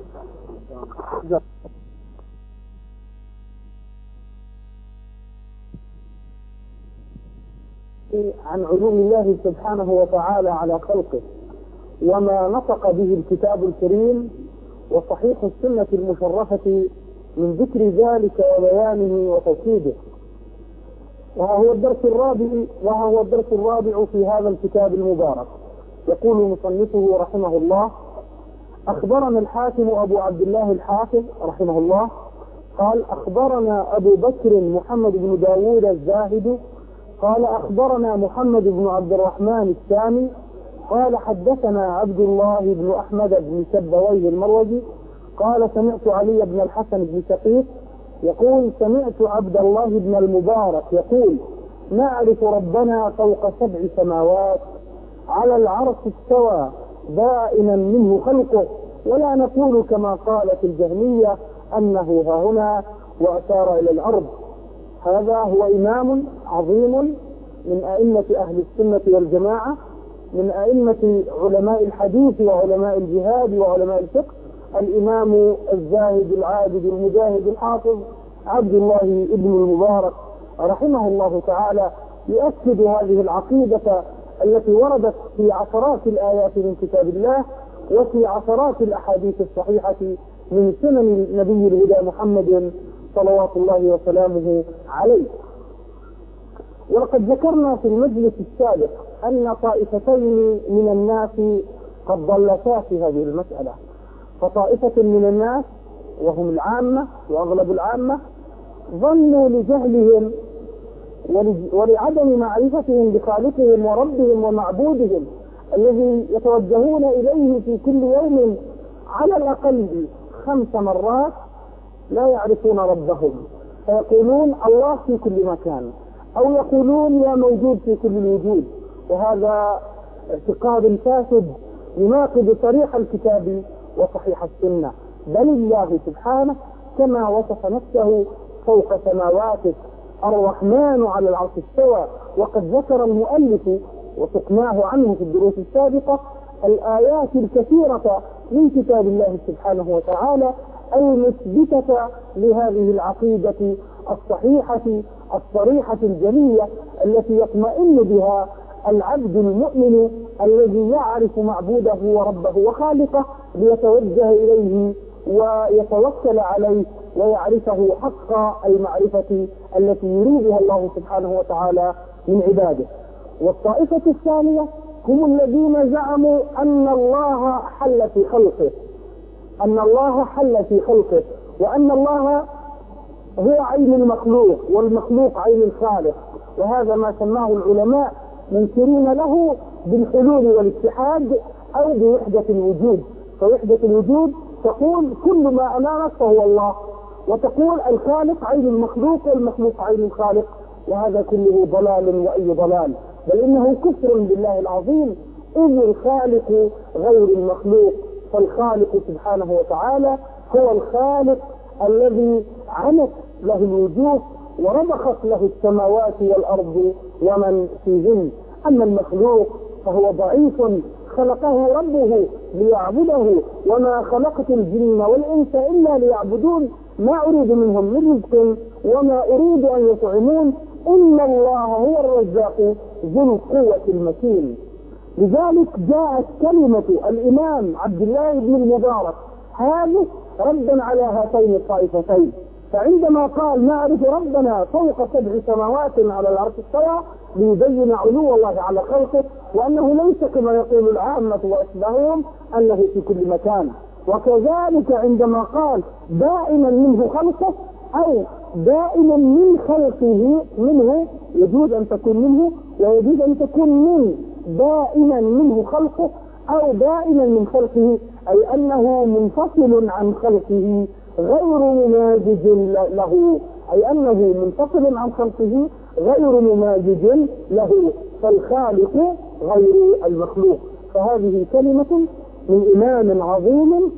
عن علوم الله سبحانه وتعالى على خلقه وما نطق به الكتاب الكريم وصحيح السنة المشرفة من ذكر ذلك وبيانه وتوحيده. وهو الدرس الرابع وهو الدرس الرابع في هذا الكتاب المبارك. يقول مصنفه رحمه الله: أخبرنا الحاكم أبو عبد الله الحافظ رحمه الله قال: أخبرنا أبو بكر محمد بن داود الزاهد قال: أخبرنا محمد بن عبد الرحمن السامي قال: حدثنا عبد الله بن أحمد بن شبويه المروزي قال: سمعت علي بن الحسن بن شقيق يقول: سمعت عبد الله بن المبارك يقول: نعرف ربنا فوق سبع سماوات على العرش استوى بائنا منه خلقه، ولا نقول كما قالت الجهمية أنه ها هنا وأشار إلى الأرض. هذا هو إمام عظيم من أئمة أهل السنة والجماعة، من أئمة علماء الحديث وعلماء الجهاد وعلماء الفقه، الإمام الزاهد العابد المجاهد الحافظ عبد الله ابن المبارك رحمه الله تعالى يؤكد هذه العقيدة التي وردت في عشرات الآيات من كتاب الله وفي عشرات الأحاديث الصحيحة من سنن نبي الهدى محمد صلوات الله وسلامه عليه. ولقد ذكرنا في المجلس السابق أن طائفتين من الناس قد ضلتا في هذه المسألة، فطائفة من الناس وهم العامة وأغلب العامة ظنوا لجهلهم ولعدم معرفتهم بخالقهم وربهم ومعبودهم الذي يتوجهون إليه في كل يوم على الأقل خمس مرات لا يعرفون ربهم، فيقولون الله في كل مكان، أو يقولون يا موجود في كل الوجود، وهذا اعتقاد فاسد يناقض صريح الكتاب وصحيح السنة. بل الله سبحانه كما وصف نفسه فوق سماواته الرحمن على العرش استوى، وقد ذكر المؤلف وسقناه عنه في الدروس السابقة الآيات الكثيرة من كتاب الله سبحانه وتعالى المثبتة لهذه العقيدة الصحيحة الصريحة الجلية التي يطمئن بها العبد المؤمن الذي يعرف معبوده وربه وخالقه ليتوجه إليه ويتوكل عليه ويعرفه حق المعرفة التي يريدها الله سبحانه وتعالى من عباده. والطائفة الثانية هم الذين زعموا أن الله حل في خلقه أن الله حل في خلقه وأن الله هو عين المخلوق والمخلوق عين الخالق، وهذا ما سماه العلماء منكرين له بالحلول والاتحاد أو بوحدة الوجود. فوحدة الوجود تقول كل ما أمامك فهو الله، وتقول الخالق عين المخلوق والمخلوق عين الخالق، وهذا كله ضلال وأي ضلال، بل إنه كفر بالله العظيم، إذ الخالق غير المخلوق، فالخالق سبحانه وتعالى هو الخالق الذي عنت له الوجوه ورضخت له السماوات والأرض ومن فيهن. أما المخلوق فهو ضعيف خلقه ربه ليعبده، وما خلقت الجن والإنس إلا ليعبدون ما أريد منهم من رزق وما أريد أن يطعمون إن الله هو الرزاق ذو القوة المتين. لذلك جاءت كلمة الإمام عبد الله بن المبارك هذه ردا على هاتين الطائفتين، فعندما قال نعرف ربنا فوق سبع سماوات على العرش استوى ليبين علو الله على خلقه، وأنه ليس كما يقول العامة وأشباههم أنه في كل مكان. وكذلك عندما قال دائما منه خلقه أو دائما من خلقه منه، يجوز أن تكون منه ويجوز أن تكون من دائما منه خلقه أو دائما من خلقه، أي أنه منفصل عن خلقه غير مماجج له، أي أنه منفصل عن خلقه غير مماجج له، فالخالق غير المخلوق. فهذه كلمة من إمام عظيم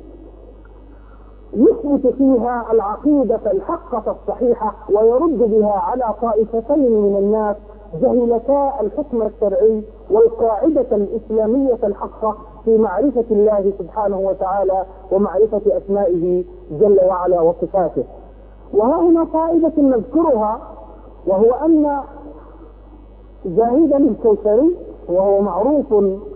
يثبت فيها العقيدة الحقة الصحيحة ويرد بها على طائفتين من الناس جهلتا الحكم الشرعي والقاعدة الإسلامية الحقة في معرفة الله سبحانه وتعالى ومعرفة أسمائه جل وعلا وصفاته. وها هنا قاعدة نذكرها، وهو أن زاهدا الكوثري وهو معروف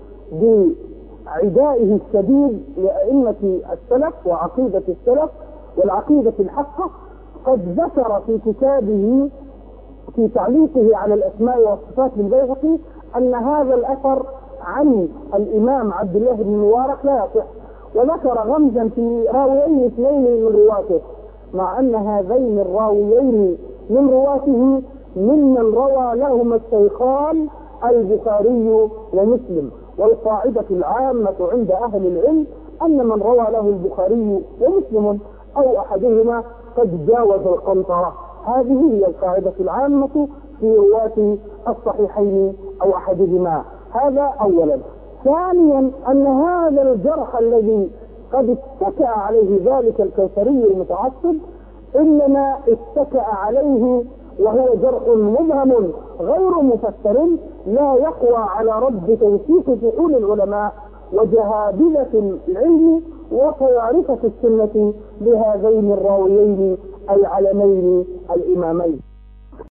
بعدائه الشديد لأئمة السلف وعقيدة السلف والعقيدة الحقة، قد ذكر في كتابه في تعليقه على الأسماء والصفات للبيهقي أن هذا الأثر عن الإمام عبد الله بن المبارك لا يصح، وذكر غمزا في راويين اثنين من رواته، مع أن هذين الراويين من رواته ممن روى لهما الشيخان البخاري ومسلم. والقاعدة العامة عند أهل العلم أن من روى له البخاري ومسلم أو أحدهما قد جاوز القنطرة. هذه هي القاعدة العامة في رواة الصحيحين أو أحدهما. هذا أولا. ثانيا أن هذا الجرح الذي قد اتكأ عليه ذلك الكوثري المتعصب إنما اتكأ عليه وهو جرح مبهم غير مفسر لا يقوى على رد توثيق فحول العلماء وجهابذة العلم وصيارفة السنة لهذين الراويين العلمين الإمامين.